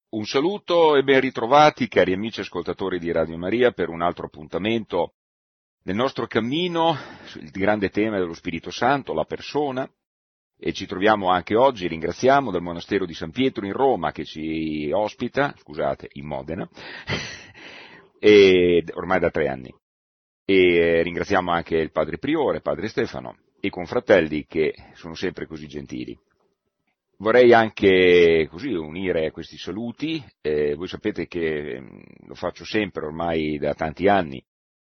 Un saluto e ben ritrovati, cari amici ascoltatori di Radio Maria, per un altro appuntamento nel nostro cammino, il grande tema dello Spirito Santo, la persona, e ci troviamo anche oggi, ringraziamo, dal Monastero di San Pietro in Roma che ci ospita, scusate, in Modena, e ormai da 3 anni. E ringraziamo anche il Padre Priore, Padre Stefano, e i confratelli che sono sempre così gentili. Vorrei anche così unire questi saluti, voi sapete che lo faccio sempre ormai da tanti anni,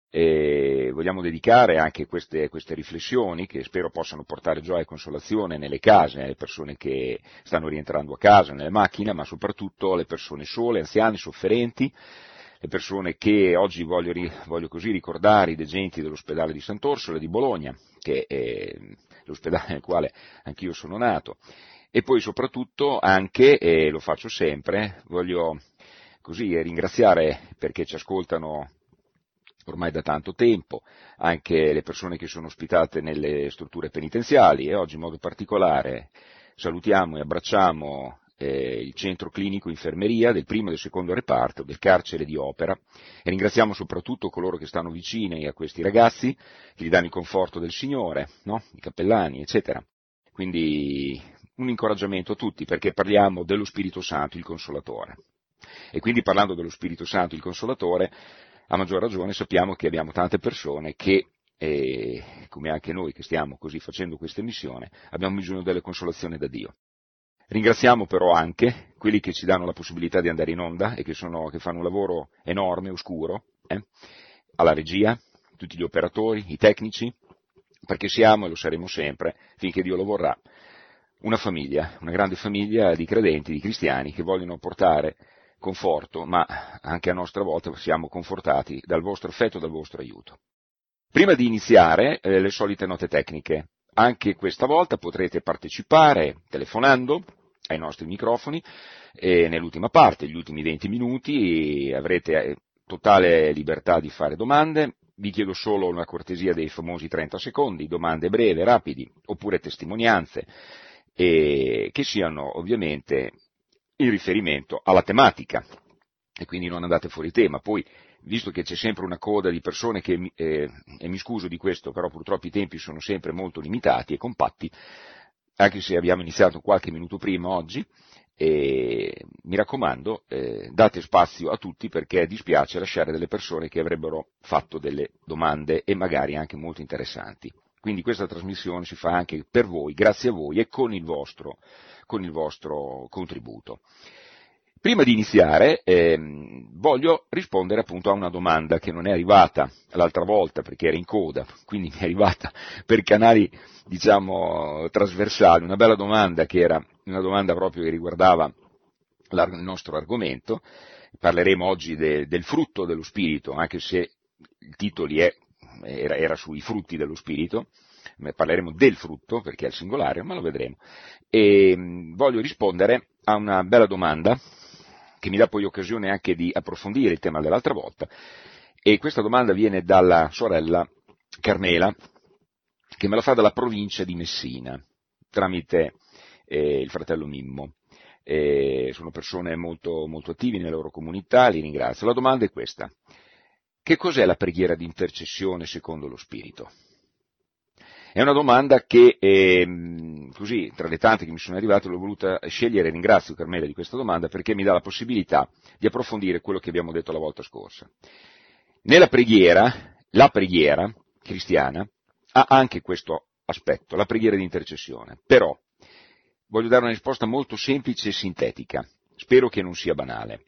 vogliamo dedicare anche queste riflessioni che spero possano portare gioia e consolazione nelle case, nelle persone che stanno rientrando a casa, nelle macchine, ma soprattutto alle persone sole, anziane, sofferenti, le persone che oggi voglio così ricordare, i degenti dell'ospedale di Sant'Orsola di Bologna, che è l'ospedale nel quale anch'io sono nato. E poi soprattutto anche, e lo faccio sempre, voglio così ringraziare perché ci ascoltano ormai da tanto tempo, anche le persone che sono ospitate nelle strutture penitenziali e oggi in modo particolare salutiamo e abbracciamo il centro clinico infermeria del primo e del secondo reparto del carcere di Opera e ringraziamo soprattutto coloro che stanno vicini a questi ragazzi, che gli danno il conforto del Signore, no? I cappellani, eccetera. Quindi un incoraggiamento a tutti, perché parliamo dello Spirito Santo, il Consolatore. E quindi parlando dello Spirito Santo, il Consolatore, a maggior ragione sappiamo che abbiamo tante persone che, come anche noi che stiamo così facendo questa missione, abbiamo bisogno delle consolazioni da Dio. Ringraziamo però anche quelli che ci danno la possibilità di andare in onda e che fanno un lavoro enorme, oscuro, alla regia, tutti gli operatori, i tecnici, perché siamo e lo saremo sempre, finché Dio lo vorrà, una famiglia, una grande famiglia di credenti, di cristiani che vogliono portare conforto, ma anche a nostra volta siamo confortati dal vostro affetto, dal vostro aiuto. Prima di iniziare, le solite note tecniche. Anche questa volta potrete partecipare telefonando ai nostri microfoni e nell'ultima parte, gli ultimi 20 minuti, avrete totale libertà di fare domande. Vi chiedo solo una cortesia dei famosi 30 secondi, domande brevi, rapidi, oppure testimonianze, che siano ovviamente in riferimento alla tematica, e quindi non andate fuori tema. Poi, visto che c'è sempre una coda di persone e mi scuso di questo, però purtroppo i tempi sono sempre molto limitati e compatti, anche se abbiamo iniziato qualche minuto prima oggi, mi raccomando, date spazio a tutti perché dispiace lasciare delle persone che avrebbero fatto delle domande e magari anche molto interessanti. Quindi questa trasmissione si fa anche per voi, grazie a voi e con il vostro contributo. Prima di iniziare voglio rispondere appunto a una domanda che non è arrivata l'altra volta perché era in coda, quindi mi è arrivata per canali diciamo trasversali, una bella domanda che era una domanda proprio che riguardava il nostro argomento. Parleremo oggi del frutto dello Spirito, anche se il titolo era sui frutti dello Spirito, parleremo del frutto perché è il singolare, ma lo vedremo. E voglio rispondere a una bella domanda che mi dà poi occasione anche di approfondire il tema dell'altra volta, e questa domanda viene dalla sorella Carmela, che me la fa dalla provincia di Messina, tramite il fratello Mimmo. Sono persone molto, molto attive nelle loro comunità, li ringrazio. La domanda è questa: che cos'è la preghiera di intercessione secondo lo Spirito? È una domanda che, così, tra le tante che mi sono arrivate, l'ho voluta scegliere, ringrazio Carmela di questa domanda, perché mi dà la possibilità di approfondire quello che abbiamo detto la volta scorsa. Nella preghiera, la preghiera cristiana ha anche questo aspetto, la preghiera di intercessione, però voglio dare una risposta molto semplice e sintetica, spero che non sia banale.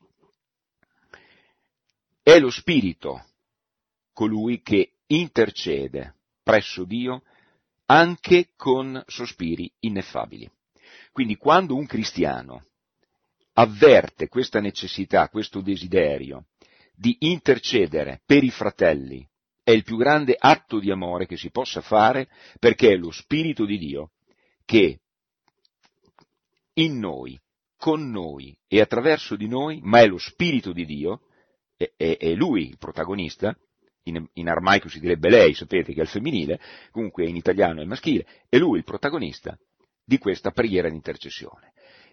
È lo Spirito colui che intercede presso Dio anche con sospiri ineffabili. Quindi quando un cristiano avverte questa necessità, questo desiderio di intercedere per i fratelli, è il più grande atto di amore che si possa fare, perché è lo Spirito di Dio che in noi, con noi e attraverso di noi, ma è lo Spirito di Dio, è Lui il protagonista. In aramaico si direbbe lei, sapete che è il femminile, comunque in italiano è il maschile, è lui il protagonista di questa preghiera di intercessione.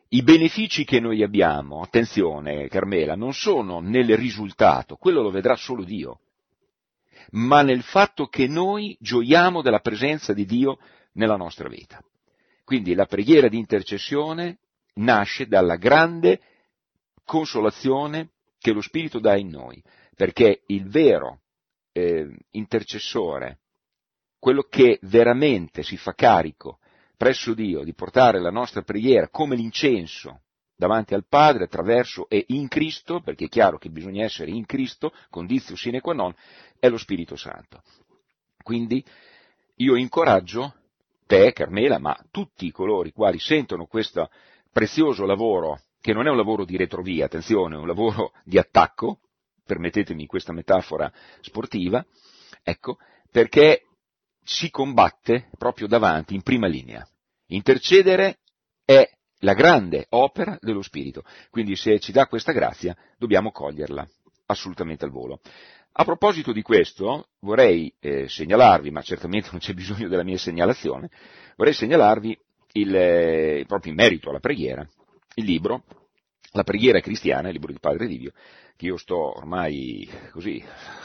I benefici che noi abbiamo, attenzione Carmela, non sono nel risultato, quello lo vedrà solo Dio, ma nel fatto che noi gioiamo della presenza di Dio nella nostra vita. Quindi la preghiera di intercessione nasce dalla grande consolazione che lo Spirito dà in noi, perché il vero intercessore, quello che veramente si fa carico presso Dio di portare la nostra preghiera come l'incenso davanti al Padre attraverso e in Cristo, perché è chiaro che bisogna essere in Cristo, conditio sine qua non, è lo Spirito Santo. Quindi io incoraggio te, Carmela, ma tutti coloro i quali sentono questo prezioso lavoro, che non è un lavoro di retrovia, attenzione, è un lavoro di attacco, permettetemi questa metafora sportiva, ecco, perché si combatte proprio davanti, in prima linea. Intercedere è la grande opera dello Spirito, quindi se ci dà questa grazia dobbiamo coglierla assolutamente al volo. A proposito di questo vorrei segnalarvi, ma certamente non c'è bisogno della mia segnalazione, vorrei segnalarvi proprio in merito alla preghiera, il libro, La preghiera cristiana, il libro di Padre Livio, che io sto ormai così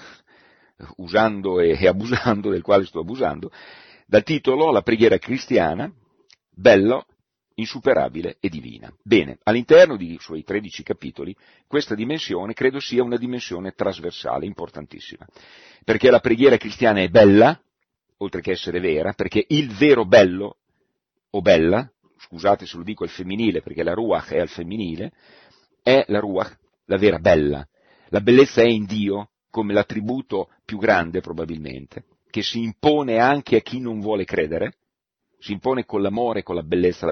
usando e abusando, del quale sto abusando, dal titolo La preghiera cristiana, bello, insuperabile e divina. Bene, all'interno di suoi 13 capitoli, questa dimensione credo sia una dimensione trasversale, importantissima, perché la preghiera cristiana è bella, oltre che essere vera, perché il vero bello, o bella, scusate se lo dico al femminile, perché la ruach è al femminile, è la ruach, la vera bella. La bellezza è in Dio, come l'attributo più grande probabilmente, che si impone anche a chi non vuole credere, si impone con l'amore e con la bellezza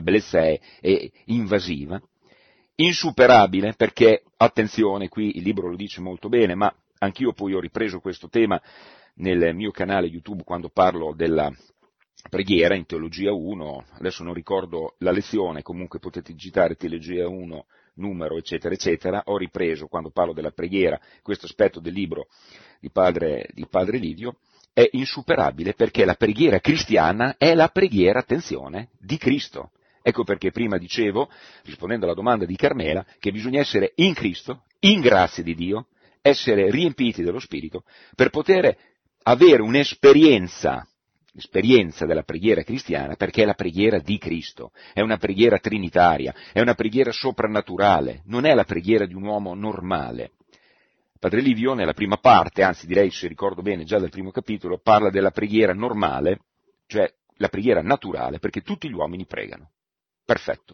è invasiva, insuperabile perché, attenzione, qui il libro lo dice molto bene, ma anch'io poi ho ripreso questo tema nel mio canale YouTube quando parlo della preghiera in Teologia 1, adesso non ricordo la lezione, comunque potete digitare Teologia 1, numero, eccetera, eccetera, ho ripreso quando parlo della preghiera questo aspetto del libro di padre Livio, è insuperabile perché la preghiera cristiana è la preghiera, attenzione, di Cristo. Ecco perché prima dicevo, rispondendo alla domanda di Carmela, che bisogna essere in Cristo, in grazia di Dio, essere riempiti dello Spirito, per poter avere l'esperienza della preghiera cristiana, perché è la preghiera di Cristo, è una preghiera trinitaria, è una preghiera soprannaturale, non è la preghiera di un uomo normale. Padre Livio, nella prima parte, anzi direi, se ricordo bene, già dal primo capitolo, parla della preghiera normale, cioè la preghiera naturale, perché tutti gli uomini pregano. Perfetto.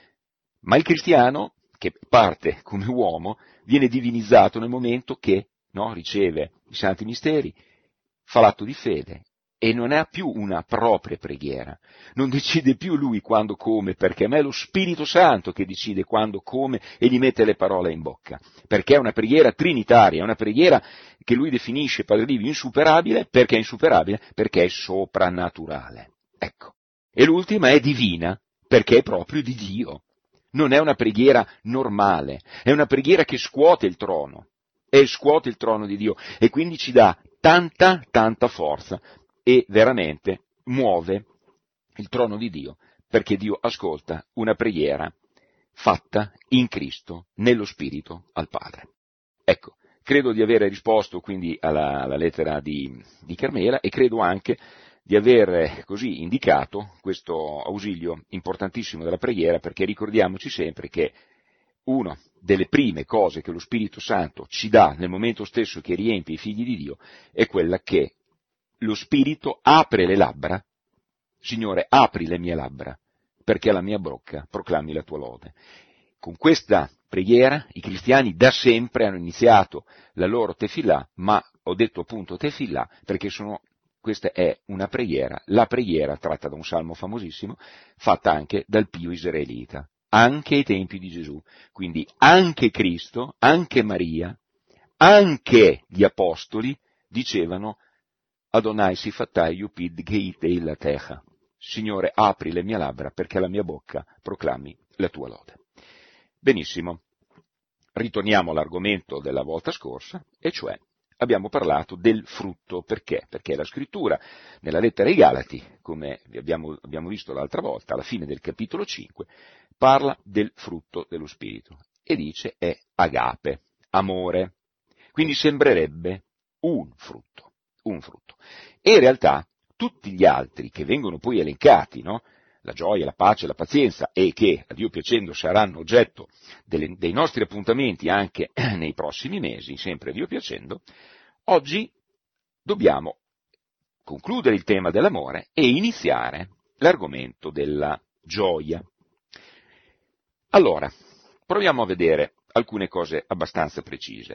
Ma il cristiano, che parte come uomo, viene divinizzato nel momento che riceve i santi misteri, fa l'atto di fede e non ha più una propria preghiera, non decide più lui quando come, perché ma è lo Spirito Santo che decide quando come e gli mette le parole in bocca, perché è una preghiera trinitaria, è una preghiera che lui definisce, Padre Livio, insuperabile, perché è insuperabile? Perché è soprannaturale. Ecco. E l'ultima è divina, perché è proprio di Dio. Non è una preghiera normale, è una preghiera che scuote il trono, e scuote il trono di Dio, e quindi ci dà tanta forza, e veramente muove il trono di Dio, perché Dio ascolta una preghiera fatta in Cristo, nello Spirito, al Padre. Ecco, credo di aver risposto quindi alla lettera di Carmela e credo anche di aver così indicato questo ausilio importantissimo della preghiera, perché ricordiamoci sempre che una delle prime cose che lo Spirito Santo ci dà nel momento stesso che riempie i figli di Dio è quella che lo Spirito apre le labbra, Signore, apri le mie labbra, perché la mia bocca proclami la tua lode. Con questa preghiera i cristiani da sempre hanno iniziato la loro tefillah, ma ho detto appunto tefillah perché questa è una preghiera, la preghiera tratta da un salmo famosissimo, fatta anche dal Pio israelita, anche ai tempi di Gesù. Quindi anche Cristo, anche Maria, anche gli apostoli dicevano Adonai sifatai yupid geitei la techa. Signore, apri le mie labbra perché la mia bocca proclami la tua lode. Benissimo, ritorniamo all'argomento della volta scorsa, e cioè abbiamo parlato del frutto. Perché? Perché la scrittura, nella lettera ai Galati, come abbiamo visto l'altra volta, alla fine del capitolo 5, parla del frutto dello Spirito e dice è agape, amore. Quindi sembrerebbe un frutto. E in realtà tutti gli altri che vengono poi elencati, no? La gioia, la pace, la pazienza, e che, a Dio piacendo, saranno oggetto dei nostri appuntamenti anche nei prossimi mesi, sempre a Dio piacendo, oggi dobbiamo concludere il tema dell'amore e iniziare l'argomento della gioia. Allora, proviamo a vedere alcune cose abbastanza precise.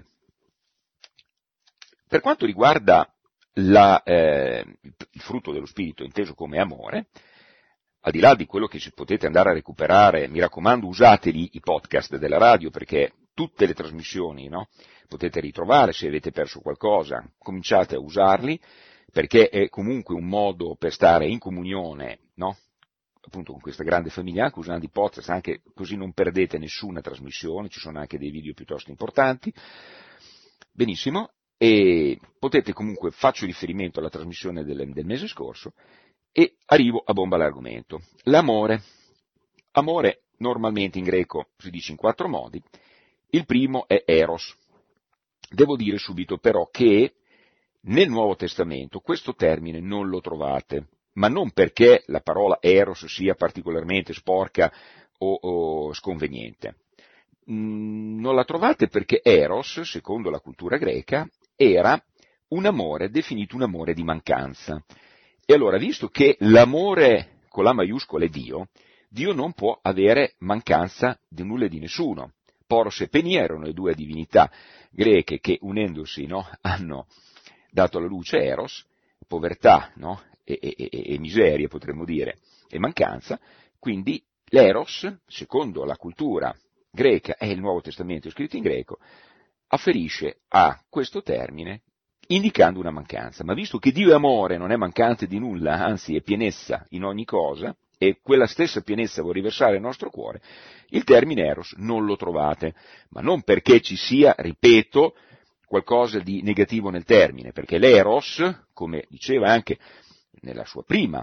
Per quanto riguarda il frutto dello Spirito inteso come amore, al di là di quello che potete andare a recuperare, mi raccomando usateli i podcast della radio, perché tutte le trasmissioni, no, potete ritrovare. Se avete perso qualcosa, cominciate a usarli, perché è comunque un modo per stare in comunione, no, appunto con questa grande famiglia, anche usando i podcast, anche così non perdete nessuna trasmissione, ci sono anche dei video piuttosto importanti. Benissimo, e potete comunque, faccio riferimento alla trasmissione del mese scorso, e arrivo a bomba all'argomento. L'amore. Amore normalmente in greco si dice in 4 modi. Il primo è eros. Devo dire subito però che nel Nuovo Testamento questo termine non lo trovate, ma non perché la parola eros sia particolarmente sporca o sconveniente. Non la trovate perché eros, secondo la cultura greca, era un amore definito un amore di mancanza. E allora, visto che l'amore con la maiuscola è Dio, Dio non può avere mancanza di nulla e di nessuno. Poros e Penia erano le 2 divinità greche che, unendosi, no, hanno dato alla luce Eros, povertà, no, e miseria, potremmo dire, e mancanza. Quindi l'Eros, secondo la cultura greca e il Nuovo Testamento scritto in greco, afferisce a questo termine indicando una mancanza. Ma visto che Dio è amore, non è mancante di nulla, anzi è pienezza in ogni cosa, e quella stessa pienezza vuol riversare nel nostro cuore, il termine eros non lo trovate, ma non perché ci sia, ripeto, qualcosa di negativo nel termine, perché l'eros, come diceva anche nel suo primo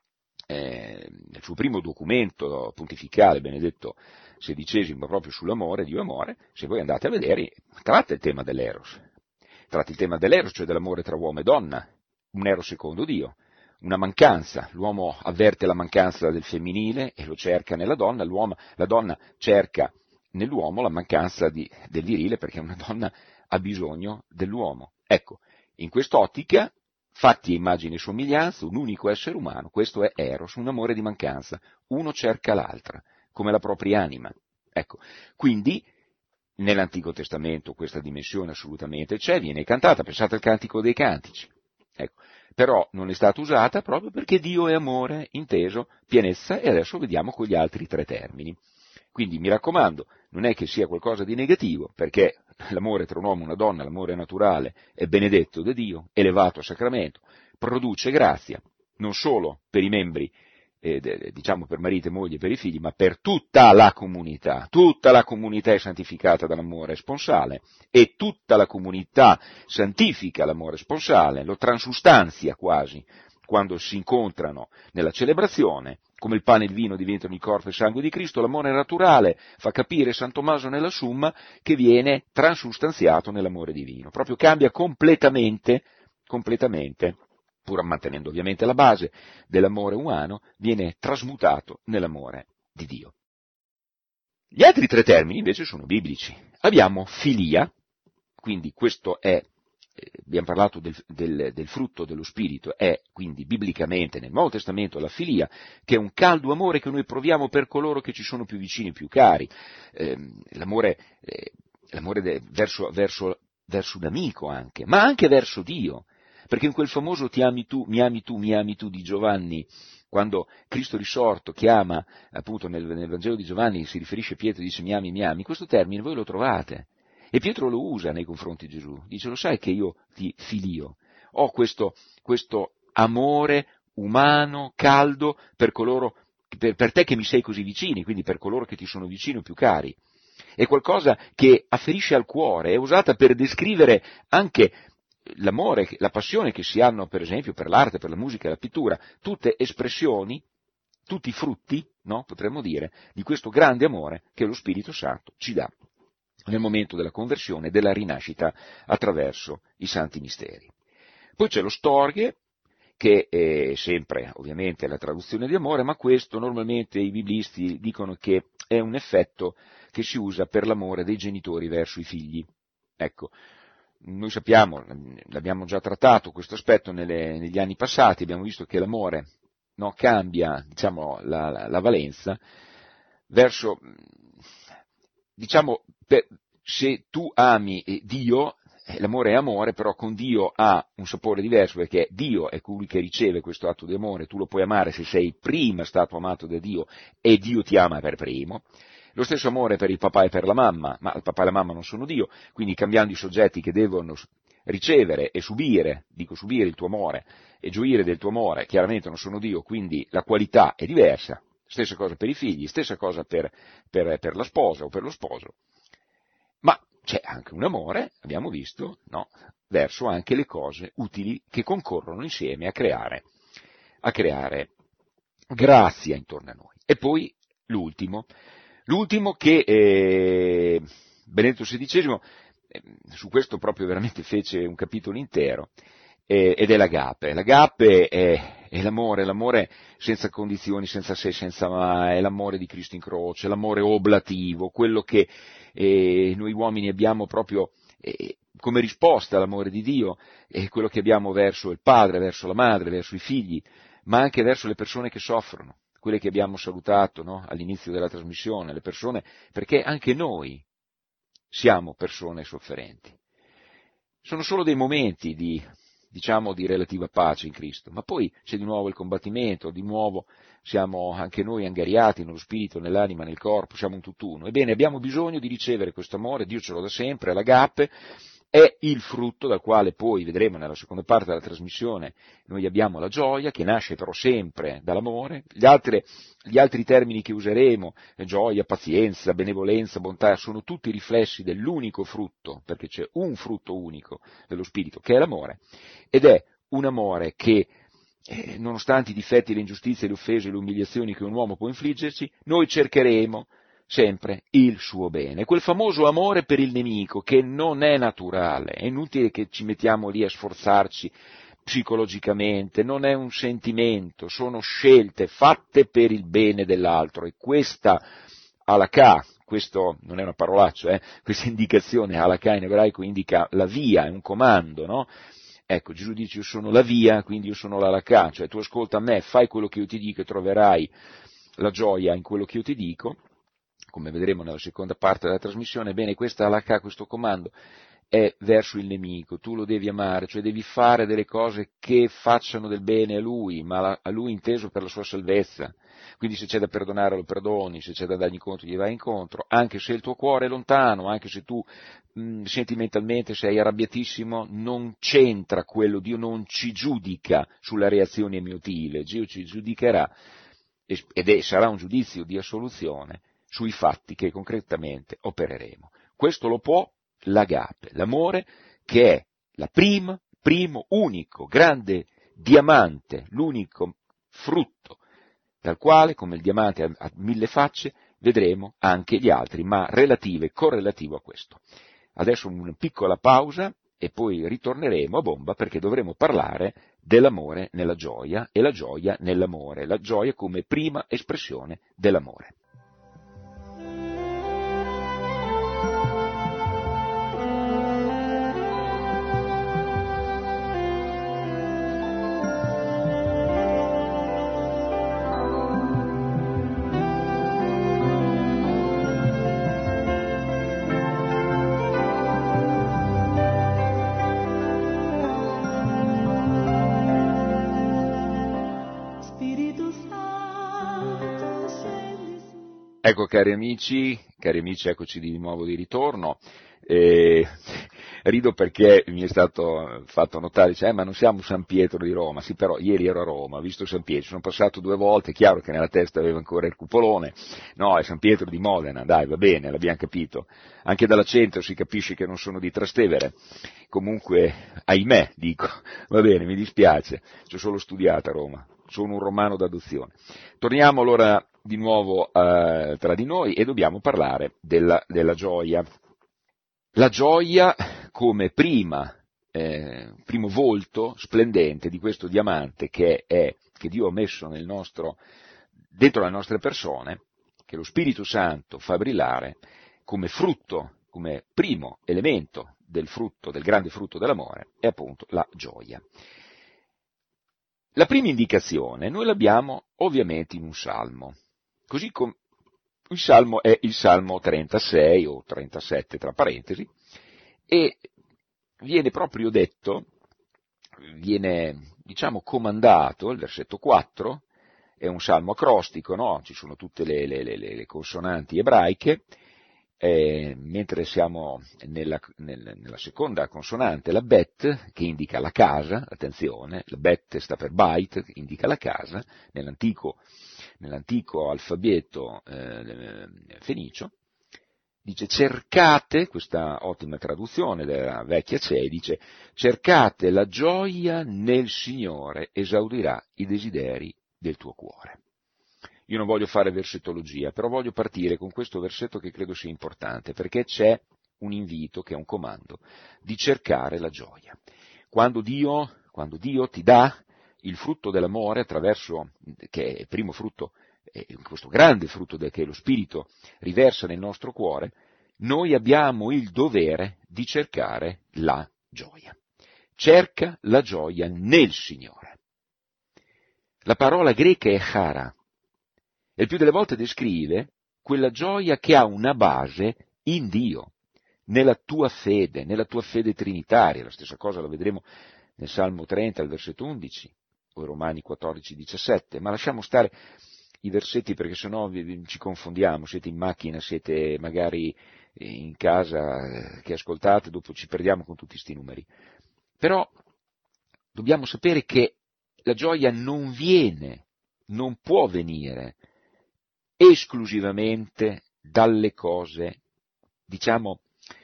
documento pontificale, Benedetto XVI, proprio sull'amore, Dio è amore, se voi andate a vedere, tratta il tema dell'eros. Tratta il tema dell'eros, cioè dell'amore tra uomo e donna, un eros secondo Dio, una mancanza, l'uomo avverte la mancanza del femminile e lo cerca nella donna, la donna cerca nell'uomo la mancanza del virile perché una donna ha bisogno dell'uomo. Ecco, in quest'ottica, fatti a immagine e somiglianza, un unico essere umano, questo è eros, un amore di mancanza, uno cerca l'altra, come la propria anima. Ecco, quindi nell'Antico Testamento questa dimensione assolutamente c'è, viene cantata, pensate al Cantico dei Cantici, ecco, però non è stata usata proprio perché Dio è amore, inteso pienezza, e adesso vediamo con gli altri 3 termini. Quindi mi raccomando, non è che sia qualcosa di negativo, perché l'amore tra un uomo e una donna, l'amore naturale, è benedetto da Dio, elevato a sacramento, produce grazia, non solo per i membri, diciamo per marito e moglie e per i figli, ma per tutta la comunità è santificata dall'amore sponsale, e tutta la comunità santifica l'amore sponsale, lo transustanzia quasi, quando si incontrano nella celebrazione, come il pane e il vino diventano il corpo e il sangue di Cristo, l'amore naturale fa capire San Tommaso nella Summa che viene transustanziato nell'amore divino, proprio cambia completamente, pur mantenendo ovviamente la base dell'amore umano, viene trasmutato nell'amore di Dio. Gli altri 3 termini invece sono biblici. Abbiamo filia, quindi questo è, abbiamo parlato del frutto dello Spirito, è quindi biblicamente nel Nuovo Testamento la filia, che è un caldo amore che noi proviamo per coloro che ci sono più vicini, più cari, l'amore verso un amico anche, ma anche verso Dio. Perché in quel famoso ti ami tu, mi ami tu di Giovanni, quando Cristo risorto chiama, appunto nel Vangelo di Giovanni si riferisce a Pietro e dice mi ami, questo termine voi lo trovate. E Pietro lo usa nei confronti di Gesù, dice lo sai che io ti filio, ho questo amore umano, caldo, per te che mi sei così vicini, quindi per coloro che ti sono vicini o più cari. È qualcosa che afferisce al cuore, è usata per descrivere anche l'amore, la passione che si hanno per esempio per l'arte, per la musica e la pittura, tutte espressioni, tutti frutti, no, potremmo dire, di questo grande amore che lo Spirito Santo ci dà nel momento della conversione e della rinascita attraverso i santi misteri. Poi c'è lo storge, che è sempre ovviamente la traduzione di amore, ma questo normalmente i biblisti dicono che è un effetto che si usa per l'amore dei genitori verso i figli. Ecco, noi sappiamo, l'abbiamo già trattato questo aspetto negli anni passati, abbiamo visto che l'amore, no, cambia, diciamo, la valenza verso, diciamo, se tu ami Dio, l'amore è amore, però con Dio ha un sapore diverso, perché Dio è colui che riceve questo atto di amore, tu lo puoi amare se sei prima stato amato da Dio e Dio ti ama per primo. Lo stesso amore per il papà e per la mamma, ma il papà e la mamma non sono Dio, quindi cambiando i soggetti che devono ricevere e subire, dico subire il tuo amore e gioire del tuo amore, chiaramente non sono Dio, quindi la qualità è diversa. Stessa cosa per i figli, stessa cosa per la sposa o per lo sposo. Ma c'è anche un amore, abbiamo visto, no, verso anche le cose utili che concorrono insieme a creare grazia intorno a noi. E poi l'ultimo che Benedetto XVI, su questo proprio veramente fece un capitolo intero, ed è l'agape. L'agape è l'amore senza condizioni, senza se, senza ma, è l'amore di Cristo in croce, l'amore oblativo, quello che noi uomini abbiamo proprio come risposta all'amore di Dio, è quello che abbiamo verso il padre, verso la madre, verso i figli, ma anche verso le persone che soffrono, quelle che abbiamo salutato, no, all'inizio della trasmissione, le persone, perché anche noi siamo persone sofferenti. Sono solo dei momenti di relativa pace in Cristo, ma poi c'è di nuovo il combattimento, di nuovo siamo anche noi angariati nello spirito, nell'anima, nel corpo, siamo un tutt'uno. Ebbene, abbiamo bisogno di ricevere questo amore, Dio ce lo dà sempre, l'agape è il frutto dal quale poi, vedremo nella seconda parte della trasmissione, noi abbiamo la gioia, che nasce però sempre dall'amore. Gli altri termini che useremo, gioia, pazienza, benevolenza, bontà, sono tutti riflessi dell'unico frutto, perché c'è un frutto unico dello Spirito, che è l'amore, ed è un amore che, nonostante i difetti, le ingiustizie, le offese, le umiliazioni che un uomo può infliggerci, noi cercheremo sempre il suo bene. Quel famoso amore per il nemico che non è naturale, è inutile che ci mettiamo lì a sforzarci psicologicamente, non è un sentimento, sono scelte fatte per il bene dell'altro e questa halakha, questo non è una parolaccia, questa indicazione halakha in ebraico indica la via, è un comando, no? Ecco, Gesù dice io sono la via, quindi io sono l'halakha, cioè tu ascolta me, fai quello che io ti dico e troverai la gioia in quello che io ti dico, come vedremo nella seconda parte della trasmissione. Ebbene, questa halakha, questo comando, è verso il nemico, tu lo devi amare, cioè devi fare delle cose che facciano del bene a lui, ma a lui inteso per la sua salvezza. Quindi se c'è da perdonare lo perdoni, se c'è da dargli incontro gli vai incontro, anche se il tuo cuore è lontano, anche se tu sentimentalmente sei arrabbiatissimo, non c'entra quello, Dio non ci giudica sulla reazione miottile, Dio ci giudicherà sarà un giudizio di assoluzione sui fatti che concretamente opereremo. Questo lo può l'agape, l'amore che è primo, unico, grande diamante, l'unico frutto dal quale, come il diamante ha mille facce, vedremo anche gli altri, ma correlativo a questo. Adesso una piccola pausa e poi ritorneremo a bomba perché dovremo parlare dell'amore nella gioia e la gioia nell'amore, la gioia come prima espressione dell'amore. Ecco cari amici, eccoci di nuovo di ritorno. Rido perché mi è stato fatto notare, dice, ma non siamo San Pietro di Roma, sì però ieri ero a Roma, ho visto San Pietro, sono passato 2 volte, chiaro che nella testa avevo ancora il cupolone, no, è San Pietro di Modena, dai, va bene, l'abbiamo capito, anche dall'accento si capisce che non sono di Trastevere, comunque, ahimè, dico, va bene, mi dispiace, ci ho solo studiato a Roma, sono un romano d'adozione. Torniamo allora di nuovo tra di noi e dobbiamo parlare della gioia. La gioia come primo volto splendente di questo diamante che Dio ha messo dentro le nostre persone, che lo Spirito Santo fa brillare come frutto, come primo elemento del grande frutto dell'amore, è appunto la gioia. La prima indicazione noi l'abbiamo ovviamente in un salmo, così come il salmo è il Salmo 36 o 37 tra parentesi, e viene proprio detto, viene diciamo comandato, il versetto 4, è un salmo acrostico, no? Ci sono tutte le consonanti ebraiche, mentre siamo nella seconda consonante, la bet, che indica la casa, attenzione, la bet sta per bait, che indica la casa, nell'antico alfabeto fenicio, dice cercate, questa ottima traduzione della vecchia CEI, dice cercate la gioia nel Signore, esaudirà i desideri del tuo cuore. Io non voglio fare versettologia, però voglio partire con questo versetto che credo sia importante, perché c'è un invito, che è un comando, di cercare la gioia. Quando Dio ti dà il frutto dell'amore attraverso, che è il primo frutto, questo grande frutto che lo Spirito riversa nel nostro cuore, noi abbiamo il dovere di cercare la gioia. Cerca la gioia nel Signore. La parola greca è chara, e il più delle volte descrive quella gioia che ha una base in Dio, nella tua fede trinitaria. La stessa cosa la vedremo nel Salmo 30, al versetto 11, o Romani 14, 17, ma lasciamo stare i versetti perché sennò ci confondiamo, siete in macchina, siete magari in casa che ascoltate, dopo ci perdiamo con tutti sti numeri. Però dobbiamo sapere che la gioia non può venire esclusivamente dalle cose, diciamo,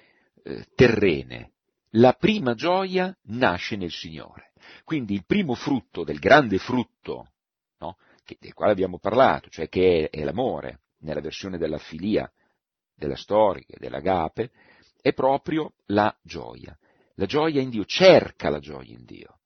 terrene. La prima gioia nasce nel Signore. Quindi il primo frutto del grande frutto, no, del quale abbiamo parlato, cioè che è l'amore, nella versione della filia, della storica, dell'agape, è proprio la gioia. La gioia in Dio, cerca la gioia in Dio.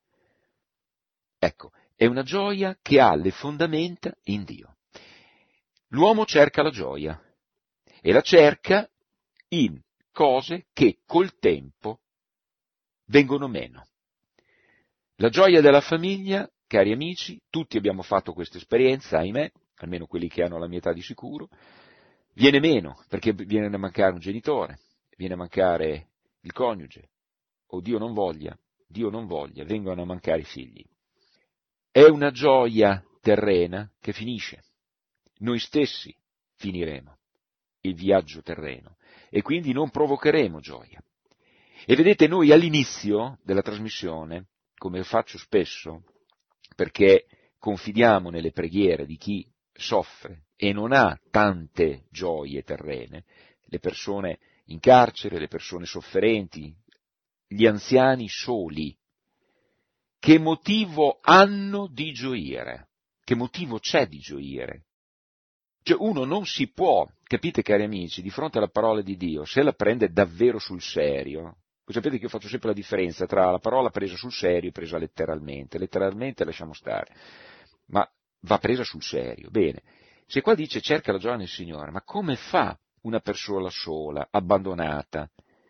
Ecco, è una gioia che ha le fondamenta in Dio. L'uomo cerca la gioia e la cerca in cose che col tempo vengono meno. La gioia della famiglia, cari amici, tutti abbiamo fatto questa esperienza, ahimè, almeno quelli che hanno la mia età di sicuro, viene meno perché viene a mancare un genitore, viene a mancare il coniuge, o Dio non voglia, vengono a mancare i figli. È una gioia terrena che finisce. Noi stessi finiremo il viaggio terreno e quindi non provocheremo gioia. E vedete, noi all'inizio della trasmissione, come faccio spesso, perché confidiamo nelle preghiere di chi soffre e non ha tante gioie terrene, le persone in carcere, le persone sofferenti, gli anziani soli, che motivo hanno di gioire? Che motivo c'è di gioire? Cioè uno non si può, capite cari amici, di fronte alla parola di Dio, se la prende davvero sul serio, voi sapete che io faccio sempre la differenza tra la parola presa sul serio e presa letteralmente lasciamo stare, ma va presa sul serio, bene, se qua dice cerca la gioia nel Signore, ma come fa una persona sola, abbandonata,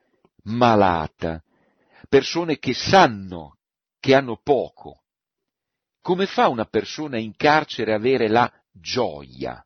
malata, persone che sanno che hanno poco, come fa una persona in carcere ad avere la gioia?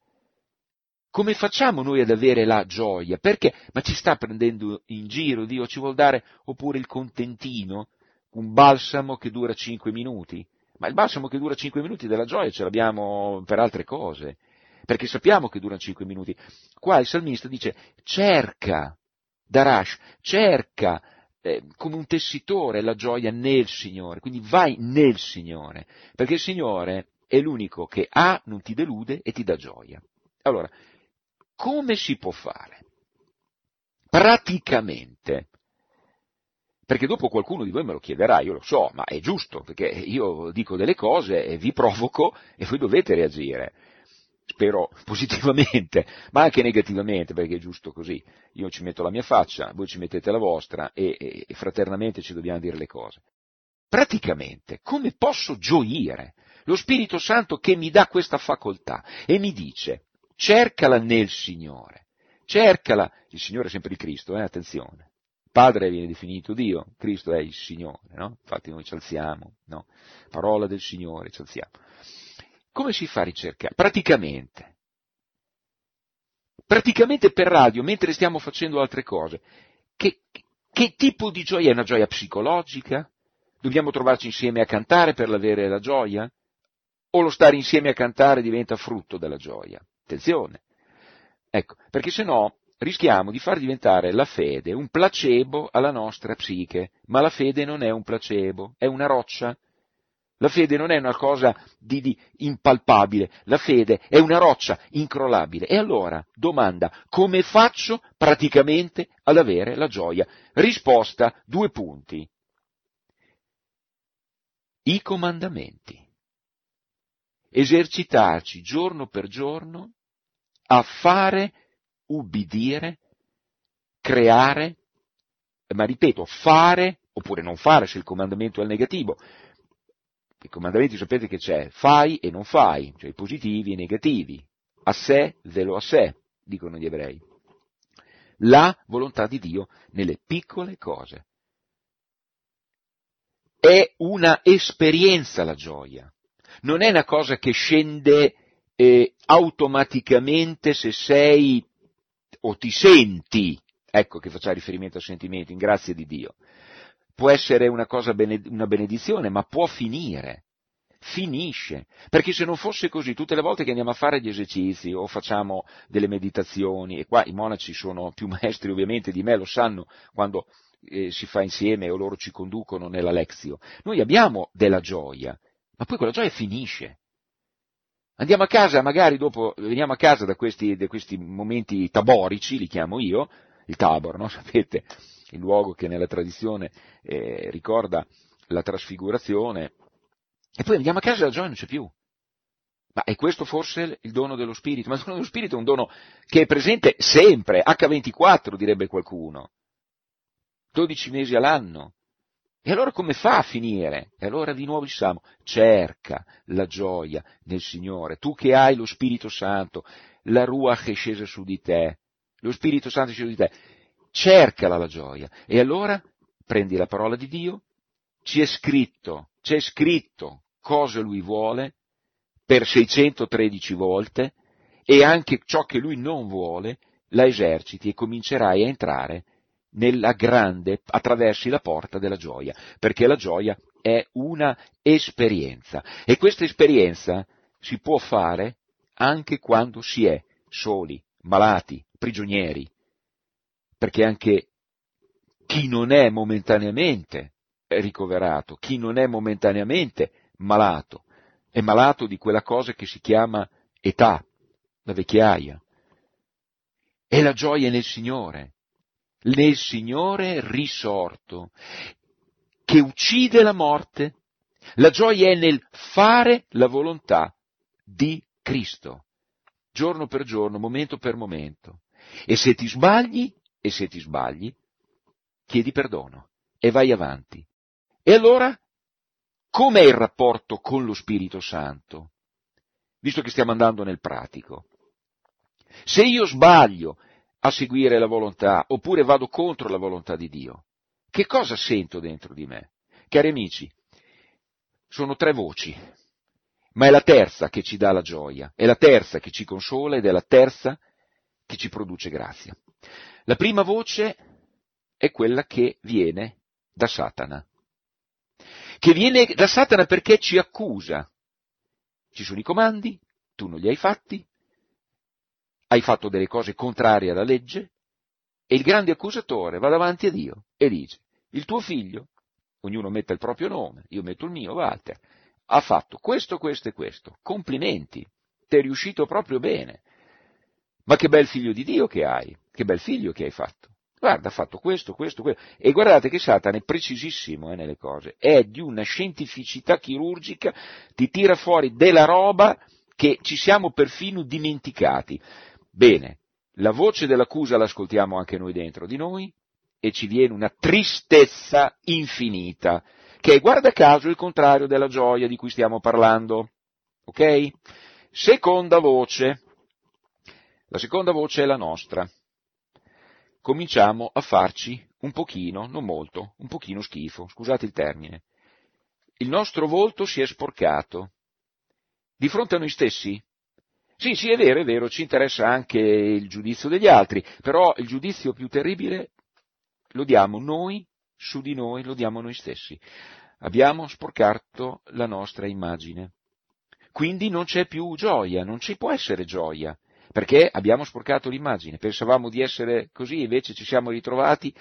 Come facciamo noi ad avere la gioia? Perché? Ma ci sta prendendo in giro, Dio ci vuol dare, oppure il contentino, un balsamo che dura 5 minuti? Ma il balsamo che dura 5 minuti della gioia ce l'abbiamo per altre cose, perché sappiamo che dura 5 minuti. Qua il salmista dice, cerca, Darash, cerca come un tessitore la gioia nel Signore, quindi vai nel Signore, perché il Signore è l'unico che non ti delude e ti dà gioia. Allora, come si può fare? Praticamente, perché dopo qualcuno di voi me lo chiederà, io lo so, ma è giusto, perché io dico delle cose e vi provoco e voi dovete reagire. Spero positivamente, ma anche negativamente, perché è giusto così. Io ci metto la mia faccia, voi ci mettete la vostra e fraternamente ci dobbiamo dire le cose. Praticamente, come posso gioire? Lo Spirito Santo che mi dà questa facoltà e mi dice, cercala nel Signore, cercala, il Signore è sempre il Cristo, attenzione. Padre viene definito Dio, Cristo è il Signore, no? Infatti noi ci alziamo, no? Parola del Signore, ci alziamo. Come si fa a ricercare? Praticamente per radio, mentre stiamo facendo altre cose, che tipo di gioia è? Una gioia psicologica? Dobbiamo trovarci insieme a cantare per avere la gioia? O lo stare insieme a cantare diventa frutto della gioia? Attenzione! Ecco, perché se no rischiamo di far diventare la fede un placebo alla nostra psiche, ma la fede non è un placebo, è una roccia. La fede non è una cosa di impalpabile, la fede è una roccia incrollabile. E allora, domanda, come faccio praticamente ad avere la gioia? Risposta, 2 punti. I comandamenti. Esercitarci giorno per giorno a fare, ubbidire, creare, ma ripeto, fare, oppure non fare se il comandamento è il negativo. I comandamenti sapete che c'è, fai e non fai, cioè i positivi e i negativi, a sé, velo a sé, dicono gli ebrei. La volontà di Dio nelle piccole cose. È una esperienza la gioia, non è una cosa che scende automaticamente se sei o ti senti, ecco che faccia riferimento a sentimenti, in grazia di Dio. Può essere una cosa, una benedizione, ma può finire, finisce, perché se non fosse così, tutte le volte che andiamo a fare gli esercizi o facciamo delle meditazioni, e qua i monaci sono più maestri ovviamente di me, lo sanno quando si fa insieme o loro ci conducono nella lezio, noi abbiamo della gioia, ma poi quella gioia finisce. Andiamo a casa, magari dopo, veniamo a casa da questi momenti taborici, li chiamo io, il Tabor, no? Sapete, il luogo che nella tradizione ricorda la trasfigurazione, e poi andiamo a casa e la gioia non c'è più. Ma è questo forse il dono dello Spirito? Ma il dono dello Spirito è un dono che è presente sempre, H24 direbbe qualcuno, 12 mesi all'anno. E allora come fa a finire? E allora di nuovo diciamo, cerca la gioia nel Signore, tu che hai lo Spirito Santo, la Ruach è scesa su di te, lo Spirito Santo è sceso di te, cercala la gioia. E allora prendi la parola di Dio, c'è scritto cosa Lui vuole per 613 volte e anche ciò che Lui non vuole la eserciti e comincerai a entrare nella grande, attraversi la porta della gioia, perché la gioia è una esperienza e questa esperienza si può fare anche quando si è soli, malati, prigionieri, perché anche chi non è momentaneamente ricoverato, chi non è momentaneamente malato, è malato di quella cosa che si chiama età, la vecchiaia. E la gioia è nel Signore risorto, che uccide la morte. La gioia è nel fare la volontà di Cristo, giorno per giorno, momento per momento. E se ti sbagli, chiedi perdono e vai avanti. E allora, com'è il rapporto con lo Spirito Santo? Visto che stiamo andando nel pratico. Se io sbaglio a seguire la volontà, oppure vado contro la volontà di Dio, che cosa sento dentro di me? Cari amici, sono 3 voci, ma è la terza che ci dà la gioia, è la terza che ci consola ed è la terza che ci produce grazia. La prima voce è quella che viene da Satana. Che viene da Satana perché ci accusa. Ci sono i comandi, tu non li hai fatti, hai fatto delle cose contrarie alla legge, e il grande accusatore va davanti a Dio e dice, il tuo figlio, ognuno mette il proprio nome, io metto il mio, Walter, ha fatto questo, questo e questo, complimenti, ti è riuscito proprio bene, ma che bel figlio di Dio che hai, che bel figlio che hai fatto. Guarda, ha fatto questo, questo, questo. E guardate che Satana è precisissimo nelle cose, è di una scientificità chirurgica, ti tira fuori della roba che ci siamo perfino dimenticati. Bene, la voce dell'accusa l'ascoltiamo anche noi dentro di noi e ci viene una tristezza infinita, che è guarda caso il contrario della gioia di cui stiamo parlando. Ok? Seconda voce. La seconda voce è la nostra. Cominciamo a farci un pochino, non molto, un pochino schifo, scusate il termine. Il nostro volto si è sporcato. Di fronte a noi stessi? Sì, è vero, ci interessa anche il giudizio degli altri, però il giudizio più terribile lo diamo noi, su di noi, lo diamo noi stessi. Abbiamo sporcato la nostra immagine. Quindi non c'è più gioia, non ci può essere gioia. Perché abbiamo sporcato l'immagine, pensavamo di essere così, invece ci siamo ritrovati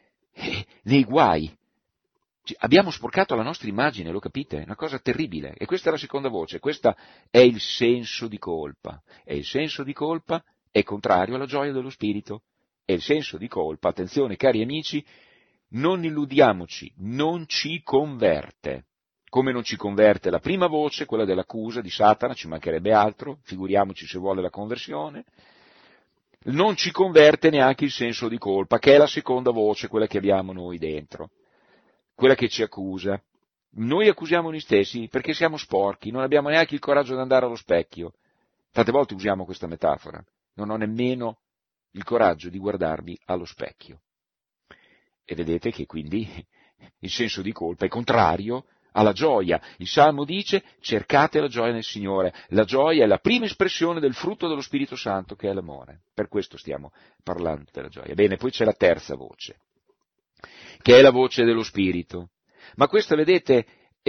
nei guai. Abbiamo sporcato la nostra immagine, lo capite? È una cosa terribile. E questa è la seconda voce, questo è il senso di colpa. E il senso di colpa è contrario alla gioia dello spirito. E il senso di colpa, attenzione cari amici, non illudiamoci, non ci converte. Come non ci converte la prima voce, quella dell'accusa di Satana, ci mancherebbe altro, figuriamoci se vuole la conversione, non ci converte neanche il senso di colpa, che è la seconda voce, quella che abbiamo noi dentro, quella che ci accusa. Noi accusiamo noi stessi perché siamo sporchi, non abbiamo neanche il coraggio di andare allo specchio. Tante volte usiamo questa metafora, non ho nemmeno il coraggio di guardarmi allo specchio. E vedete che quindi il senso di colpa è contrario alla gioia. Il Salmo dice: cercate la gioia nel Signore. La gioia è la prima espressione del frutto dello Spirito Santo, che è l'amore. Per questo stiamo parlando della gioia. Bene, poi c'è la terza voce, che è la voce dello Spirito. Ma questa, vedete,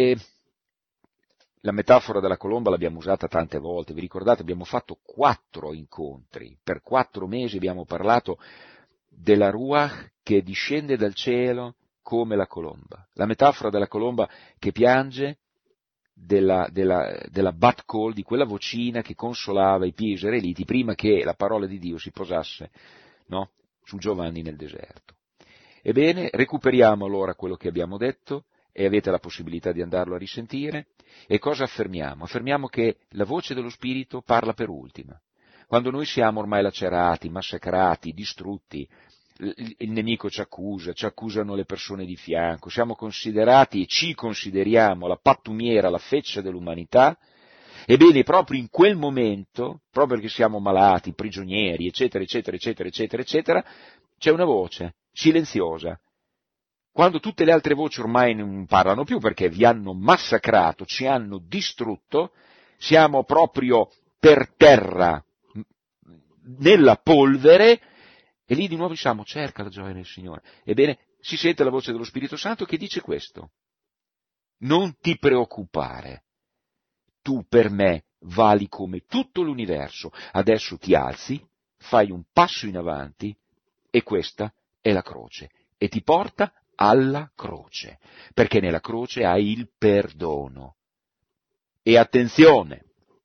la metafora della colomba l'abbiamo usata tante volte. Vi ricordate? Abbiamo fatto 4 incontri. Per 4 mesi abbiamo parlato della Ruach che discende dal cielo come la colomba. La metafora della colomba che piange, della bat call, di quella vocina che consolava i piedi israeliti prima che la parola di Dio si posasse, no, su Giovanni nel deserto. Ebbene, recuperiamo allora quello che abbiamo detto e avete la possibilità di andarlo a risentire. E cosa affermiamo? Affermiamo che la voce dello Spirito parla per ultima. Quando noi siamo ormai lacerati, massacrati, distrutti, il nemico ci accusano le persone di fianco, siamo considerati e ci consideriamo la pattumiera, la feccia dell'umanità, ebbene proprio in quel momento, proprio perché siamo malati, prigionieri, eccetera, eccetera, eccetera, eccetera, eccetera, c'è una voce silenziosa. Quando tutte le altre voci ormai non parlano più perché vi hanno massacrato, ci hanno distrutto, siamo proprio per terra, nella polvere, e lì di nuovo diciamo: cerca la gioia nel Signore. Ebbene, si sente la voce dello Spirito Santo che dice questo: non ti preoccupare, tu per me vali come tutto l'universo, adesso ti alzi, fai un passo in avanti, e questa è la croce, e ti porta alla croce, perché nella croce hai il perdono. E attenzione,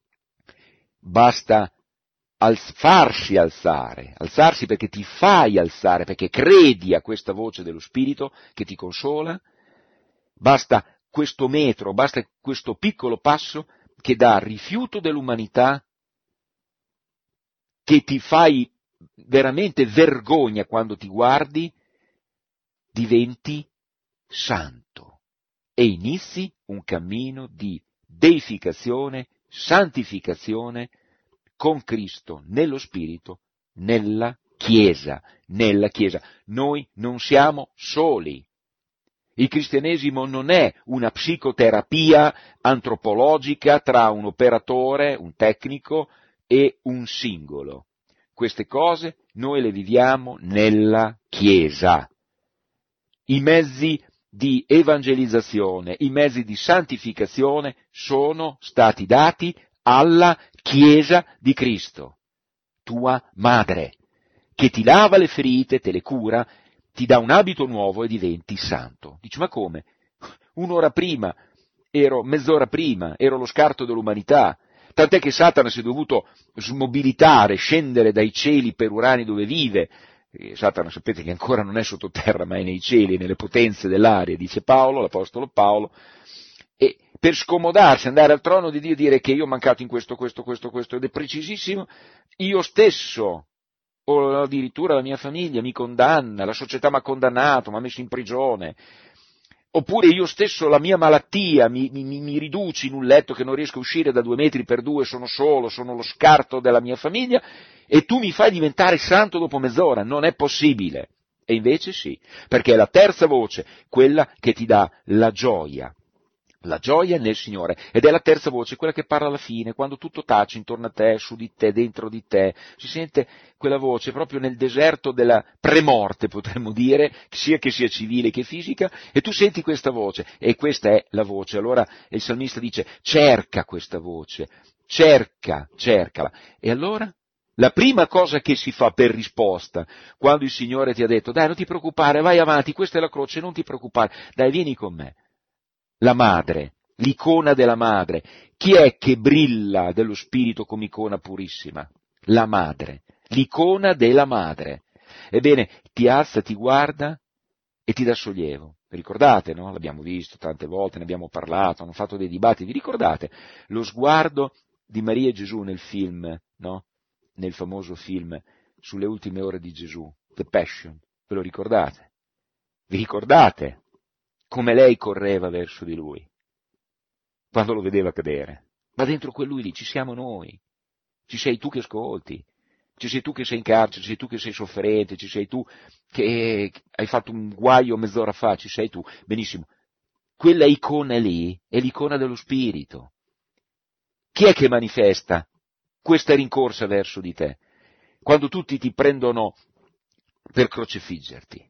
basta farsi alzarsi perché ti fai alzare, perché credi a questa voce dello Spirito che ti consola, basta questo metro, basta questo piccolo passo che dà rifiuto dell'umanità, che ti fai veramente vergogna quando ti guardi, diventi santo e inizi un cammino di deificazione, santificazione con Cristo, nello Spirito, nella Chiesa. Noi non siamo soli. Il cristianesimo non è una psicoterapia antropologica tra un operatore, un tecnico e un singolo. Queste cose noi le viviamo nella Chiesa. I mezzi di evangelizzazione, i mezzi di santificazione sono stati dati alla Chiesa di Cristo, tua madre, che ti lava le ferite, te le cura, ti dà un abito nuovo e diventi santo. Dici, ma come? Un'ora prima mezz'ora prima, ero lo scarto dell'umanità, tant'è che Satana si è dovuto smobilitare, scendere dai cieli perurani dove vive. Satana sapete che ancora non è sottoterra, ma è nei cieli, nelle potenze dell'aria, dice Paolo, l'Apostolo Paolo, e per scomodarsi, andare al trono di Dio e dire che io ho mancato in questo, ed è precisissimo, io stesso, o addirittura la mia famiglia mi condanna, la società mi ha condannato, mi ha messo in prigione, oppure io stesso, la mia malattia mi riduce in un letto che non riesco a uscire da 2 metri per 2, sono solo, sono lo scarto della mia famiglia, e tu mi fai diventare santo dopo mezz'ora, non è possibile. E invece sì, perché è la terza voce, quella che ti dà la gioia nel Signore, ed è la terza voce, quella che parla alla fine, quando tutto tace intorno a te, su di te, dentro di te, si sente quella voce proprio nel deserto della premorte, potremmo dire, sia che sia civile che fisica, e tu senti questa voce, e questa è la voce. Allora il salmista dice, cerca questa voce, cercala. E allora? La prima cosa che si fa per risposta, quando il Signore ti ha detto, dai, non ti preoccupare, vai avanti, questa è la croce, non ti preoccupare, dai, vieni con me. La madre, l'icona della madre. Chi è che brilla dello spirito come icona purissima? La madre, l'icona della madre. Ebbene, ti alza, ti guarda e ti dà sollievo. Vi ricordate, no? L'abbiamo visto tante volte, ne abbiamo parlato, hanno fatto dei dibattiti. Vi ricordate lo sguardo di Maria e Gesù nel film, no? Nel famoso film sulle ultime ore di Gesù, The Passion. Ve lo ricordate? Vi ricordate come lei correva verso di lui quando lo vedeva cadere? Ma dentro quel lui lì ci siamo noi, ci sei tu che ascolti, ci sei tu che sei in carcere, ci sei tu che sei sofferente, ci sei tu che hai fatto un guaio mezz'ora fa, ci sei tu, benissimo. Quella icona lì è l'icona dello Spirito. Chi è che manifesta questa rincorsa verso di te? Quando tutti ti prendono per crocefiggerti,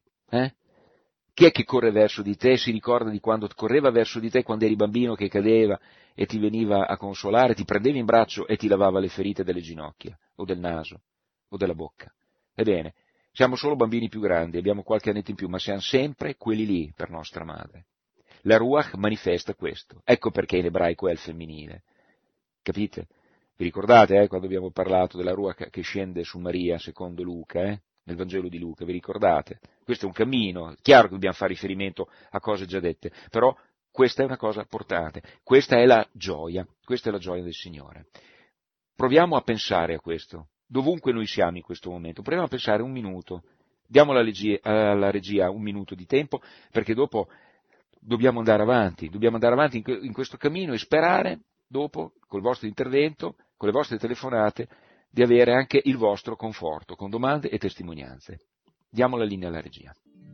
Chi è che corre verso di te, si ricorda di quando correva verso di te quando eri bambino che cadeva e ti veniva a consolare, ti prendeva in braccio e ti lavava le ferite delle ginocchia, o del naso, o della bocca? Ebbene, siamo solo bambini più grandi, abbiamo qualche annetto in più, ma siamo sempre quelli lì per nostra madre. La Ruach manifesta questo, ecco perché in ebraico è il femminile, capite? Vi ricordate quando abbiamo parlato della Ruach che scende su Maria secondo Luca, nel Vangelo di Luca, vi ricordate? Questo è un cammino, è chiaro che dobbiamo fare riferimento a cose già dette, però questa è una cosa importante, questa è la gioia del Signore. Proviamo a pensare a questo, dovunque noi siamo in questo momento, proviamo a pensare un minuto, diamo alla regia 1 minuto di tempo, perché dopo dobbiamo andare avanti in questo cammino e sperare, dopo, col vostro intervento, con le vostre telefonate, di avere anche il vostro conforto, con domande e testimonianze. Diamo la linea alla regia.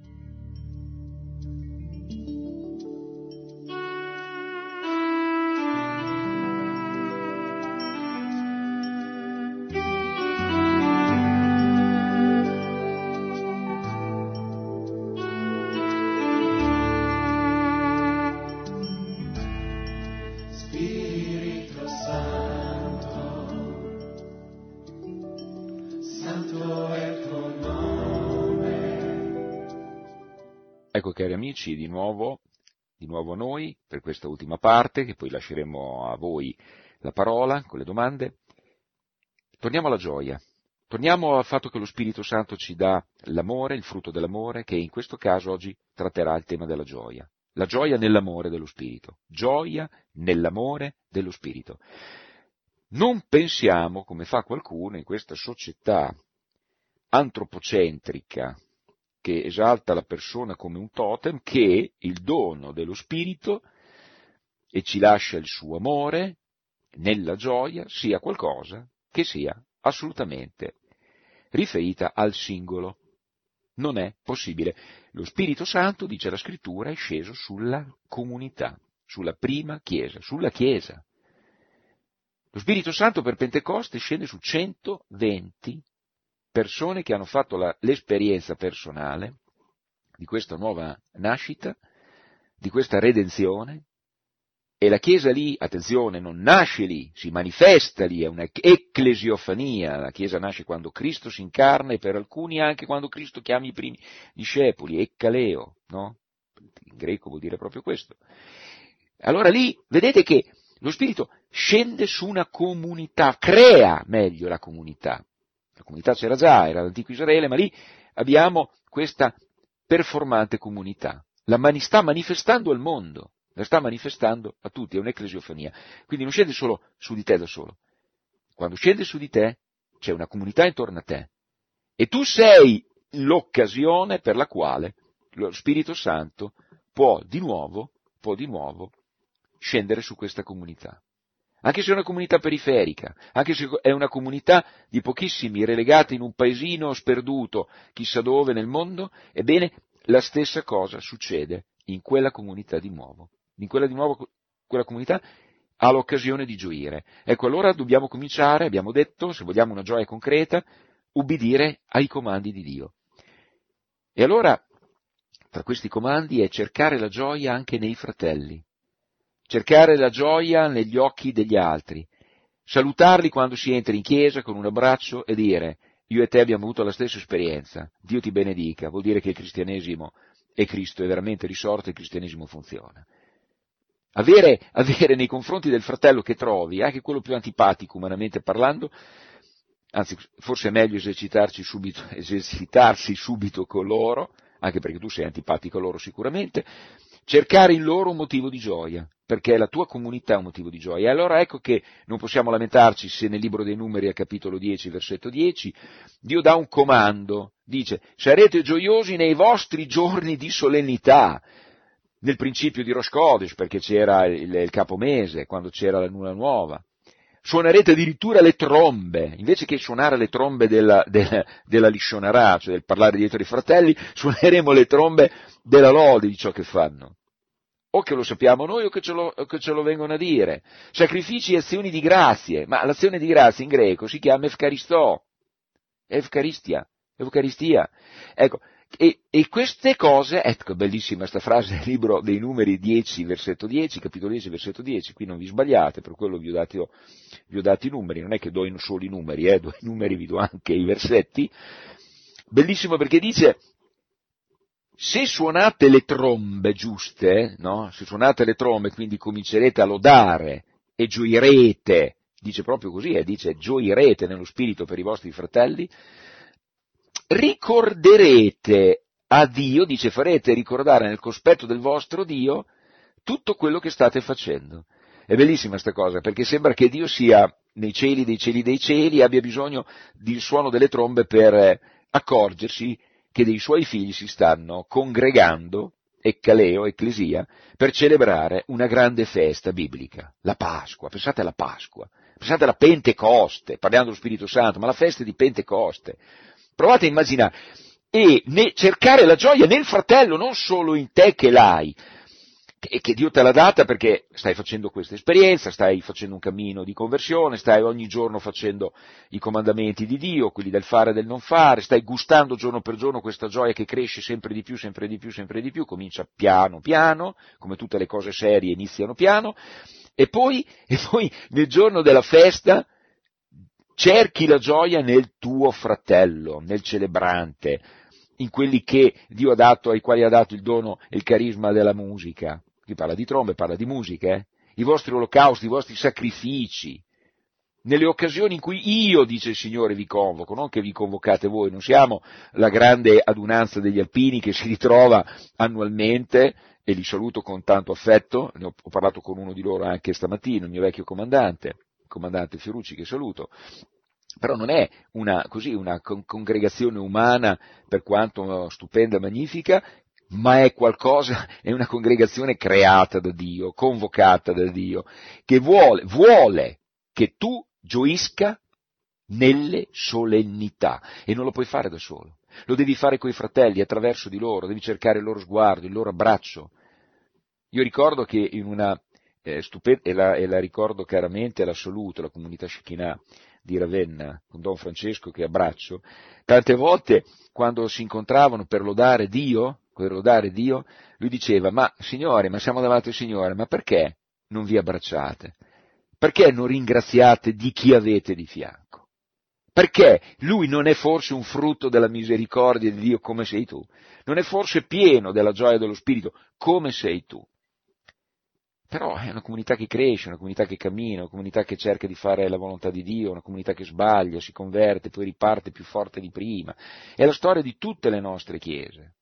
Ecco cari amici, di nuovo a noi per questa ultima parte, che poi lasceremo a voi la parola con le domande. Torniamo alla gioia, torniamo al fatto che lo Spirito Santo ci dà l'amore, il frutto dell'amore, che in questo caso oggi tratterà il tema della gioia. La gioia nell'amore dello Spirito, gioia nell'amore dello Spirito. Non pensiamo, come fa qualcuno in questa società antropocentrica, che esalta la persona come un totem, che il dono dello Spirito e ci lascia il suo amore nella gioia sia qualcosa che sia assolutamente riferita al singolo. Non è possibile. Lo Spirito Santo, dice la Scrittura, è sceso sulla comunità, sulla prima Chiesa, sulla Chiesa. Lo Spirito Santo per Pentecoste scende su 120 persone che hanno fatto l'esperienza personale di questa nuova nascita, di questa redenzione, E la Chiesa lì, attenzione, non nasce lì, si manifesta lì, è una ecclesiofania. La Chiesa nasce quando Cristo si incarna e per alcuni anche quando Cristo chiama i primi discepoli, ekkaleo, no? In greco vuol dire proprio questo. Allora lì vedete che lo Spirito scende su una comunità, crea meglio la comunità. La comunità c'era già, era l'antico Israele, ma lì abbiamo questa performante comunità. Sta manifestando al mondo. La sta manifestando a tutti, è un'ecclesiofania. Quindi non scende solo su di te da solo. Quando scende su di te, c'è una comunità intorno a te. E tu sei l'occasione per la quale lo Spirito Santo può di nuovo scendere su questa comunità. Anche se è una comunità periferica, anche se è una comunità di pochissimi relegati in un paesino sperduto, chissà dove nel mondo, ebbene, la stessa cosa succede in quella comunità di nuovo. In quella di nuovo, quella comunità ha l'occasione di gioire. Ecco, allora dobbiamo cominciare, abbiamo detto, se vogliamo una gioia concreta, ubbidire ai comandi di Dio. E allora, tra questi comandi è cercare la gioia anche nei fratelli, cercare la gioia negli occhi degli altri, salutarli quando si entra in chiesa con un abbraccio e dire: io e te abbiamo avuto la stessa esperienza, Dio ti benedica, vuol dire che il cristianesimo è Cristo, è veramente risorto e il cristianesimo funziona. Avere nei confronti del fratello che trovi, anche quello più antipatico umanamente parlando, anzi forse è meglio esercitarsi subito con loro, anche perché tu sei antipatico a loro sicuramente, cercare in loro un motivo di gioia, perché la tua comunità è un motivo di gioia. E allora ecco che non possiamo lamentarci se nel libro dei Numeri, al capitolo 10, versetto 10, Dio dà un comando, dice: sarete gioiosi nei vostri giorni di solennità, nel principio di Rosh Chodesh, perché c'era il capomese, quando c'era la luna nuova. Suonerete addirittura le trombe, invece che suonare le trombe della Lishon Hara, cioè del parlare dietro i fratelli, suoneremo le trombe della lode di ciò che fanno. O che lo sappiamo noi o che ce lo vengono a dire. Sacrifici e azioni di grazie, ma l'azione di grazie in greco si chiama Evcharistò, Eucaristia. Ecco, e queste cose, ecco, bellissima sta frase nel libro dei Numeri 10, versetto 10, capitolo 10, versetto 10, qui non vi sbagliate, per quello vi ho dato i numeri, non è che do solo i numeri, do i numeri, vi do anche i versetti, bellissimo perché dice: se suonate le trombe giuste, no? Se suonate le trombe, quindi comincerete a lodare e gioirete, dice proprio così, dice gioirete nello spirito per i vostri fratelli, ricorderete a Dio, dice farete ricordare nel cospetto del vostro Dio tutto quello che state facendo. È bellissima sta cosa, perché sembra che Dio sia nei cieli dei cieli dei cieli, abbia bisogno del suono delle trombe per accorgersi che dei suoi figli si stanno congregando, ekkaleo, ecclesia, per celebrare una grande festa biblica, la Pasqua. Pensate alla Pasqua, pensate alla Pentecoste, parliamo dello Spirito Santo, ma la festa di Pentecoste. Provate a immaginare, e cercare la gioia nel fratello, non solo in te che l'hai, che Dio te l'ha data perché stai facendo questa esperienza, stai facendo un cammino di conversione, stai ogni giorno facendo i comandamenti di Dio, quelli del fare e del non fare, stai gustando giorno per giorno questa gioia che cresce sempre di più, sempre di più, sempre di più, comincia piano piano, come tutte le cose serie iniziano piano, e poi nel giorno della festa cerchi la gioia nel tuo fratello, nel celebrante, in quelli che Dio ha dato, ai quali ha dato il dono e il carisma della musica. Qui parla di trombe, parla di musica, i vostri olocausti, i vostri sacrifici, nelle occasioni in cui io, dice il Signore, vi convoco, non che vi convocate voi, non siamo la grande adunanza degli alpini che si ritrova annualmente, e li saluto con tanto affetto, ne ho parlato con uno di loro anche stamattina, il mio vecchio comandante, il comandante Fiorucci, che saluto. Però non è una congregazione umana, per quanto stupenda e magnifica, ma è qualcosa, è una congregazione creata da Dio, convocata da Dio, che vuole che tu gioisca nelle solennità, e non lo puoi fare da solo, lo devi fare coi fratelli, attraverso di loro, devi cercare il loro sguardo, il loro abbraccio. Io ricordo che in una stupenda, e la ricordo chiaramente, la saluto, la comunità Shekinah di Ravenna, con Don Francesco che abbraccio, tante volte quando si incontravano per lodare Dio, lui diceva: ma Signore, ma siamo davanti al Signore, ma perché non vi abbracciate? Perché non ringraziate di chi avete di fianco? Perché lui non è forse un frutto della misericordia di Dio come sei tu? Non è forse pieno della gioia dello Spirito come sei tu? Però è una comunità che cresce, una comunità che cammina, una comunità che cerca di fare la volontà di Dio, una comunità che sbaglia, si converte, poi riparte più forte di prima. È la storia di tutte le nostre chiese.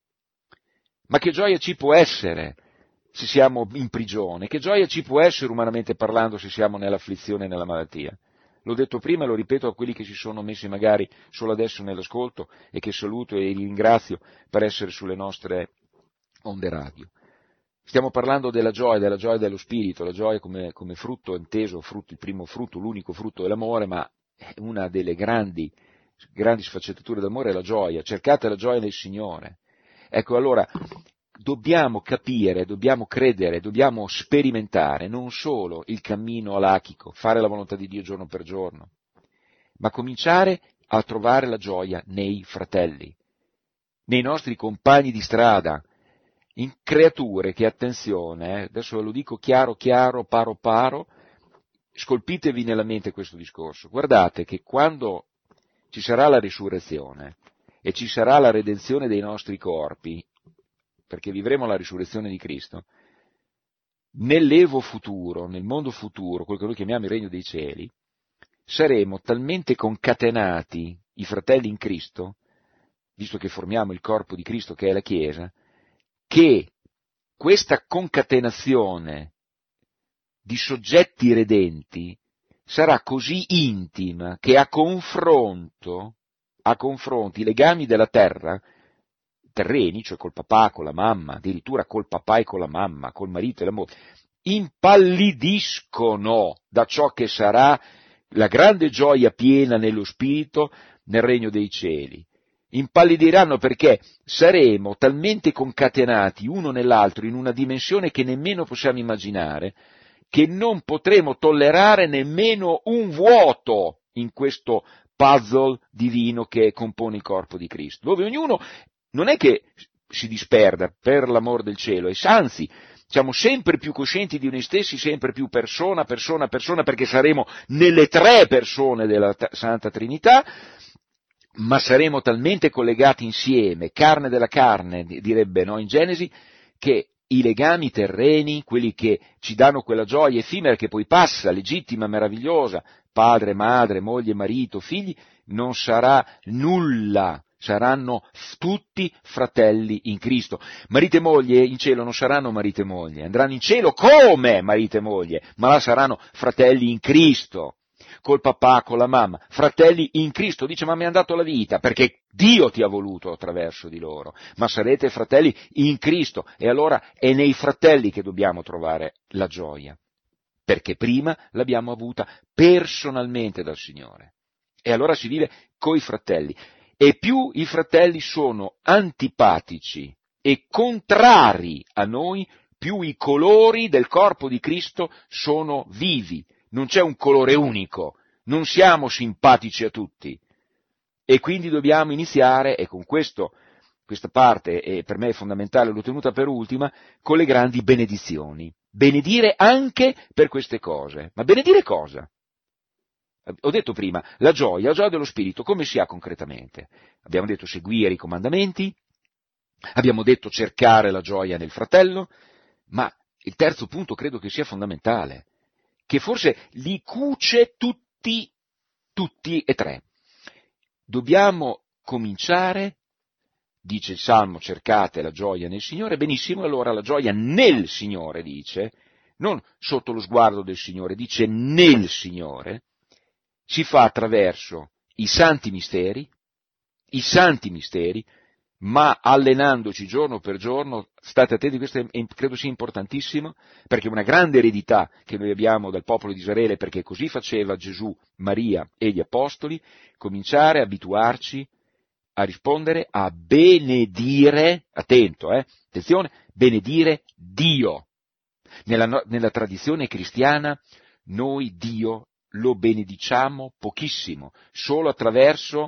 Ma che gioia ci può essere se siamo in prigione? Che gioia ci può essere umanamente parlando se siamo nell'afflizione e nella malattia? L'ho detto prima e lo ripeto a quelli che si sono messi magari solo adesso nell'ascolto e che saluto e ringrazio per essere sulle nostre onde radio. Stiamo parlando della gioia dello Spirito, la gioia come frutto inteso, il primo frutto, l'unico frutto dell'amore, ma una delle grandi sfaccettature d'amore è la gioia. Cercate la gioia nel Signore. Ecco, allora, dobbiamo capire, dobbiamo credere, dobbiamo sperimentare non solo il cammino alachico, fare la volontà di Dio giorno per giorno, ma cominciare a trovare la gioia nei fratelli, nei nostri compagni di strada, in creature che, attenzione, adesso ve lo dico chiaro, paro, scolpitevi nella mente questo discorso. Guardate che quando ci sarà la risurrezione e ci sarà la redenzione dei nostri corpi, perché vivremo la risurrezione di Cristo, nell'evo futuro, nel mondo futuro, quello che noi chiamiamo il regno dei cieli, saremo talmente concatenati, i fratelli in Cristo, visto che formiamo il corpo di Cristo che è la Chiesa, che questa concatenazione di soggetti redenti sarà così intima che a confronto i legami della terra, terreni, cioè col papà, con la mamma, addirittura col papà e con la mamma, col marito e la moglie, impallidiscono da ciò che sarà la grande gioia piena nello spirito nel regno dei cieli. Impallidiranno perché saremo talmente concatenati uno nell'altro in una dimensione che nemmeno possiamo immaginare, che non potremo tollerare nemmeno un vuoto in questo puzzle divino che compone il corpo di Cristo, dove ognuno non è che si disperda per l'amor del cielo, e anzi siamo sempre più coscienti di noi stessi, sempre più persona, perché saremo nelle tre persone della Santa Trinità, ma saremo talmente collegati insieme, carne della carne, direbbe no, in Genesi, che i legami terreni, quelli che ci danno quella gioia effimera che poi passa, legittima, meravigliosa, padre, madre, moglie, marito, figli, non sarà nulla, saranno tutti fratelli in Cristo. Marito e moglie in cielo non saranno marito e moglie, andranno in cielo come marito e moglie, ma là saranno fratelli in Cristo. Col papà, con la mamma, fratelli in Cristo, dice ma mi hanno dato la vita, perché Dio ti ha voluto attraverso di loro, ma sarete fratelli in Cristo, e allora è nei fratelli che dobbiamo trovare la gioia, perché prima l'abbiamo avuta personalmente dal Signore, e allora si vive coi fratelli, e più i fratelli sono antipatici e contrari a noi, più i colori del corpo di Cristo sono vivi. Non c'è un colore unico, non siamo simpatici a tutti, e quindi dobbiamo iniziare, e con questa parte per me è fondamentale, l'ho tenuta per ultima, con le grandi benedizioni. Benedire anche per queste cose. Ma benedire cosa? Ho detto prima, la gioia dello Spirito, come si ha concretamente? Abbiamo detto seguire i comandamenti, abbiamo detto cercare la gioia nel fratello, ma il terzo punto credo che sia fondamentale, che forse li cuce tutti e tre. Dobbiamo cominciare, dice il Salmo, cercate la gioia nel Signore, benissimo, allora la gioia nel Signore, dice, non sotto lo sguardo del Signore, dice nel Signore, si fa attraverso i santi misteri, ma allenandoci giorno per giorno, state attenti, questo credo sia importantissimo, perché è una grande eredità che noi abbiamo dal popolo di Israele, perché così faceva Gesù, Maria e gli Apostoli, cominciare a abituarci a rispondere, a benedire, attenzione, benedire Dio. Nella tradizione cristiana noi Dio lo benediciamo pochissimo, solo attraverso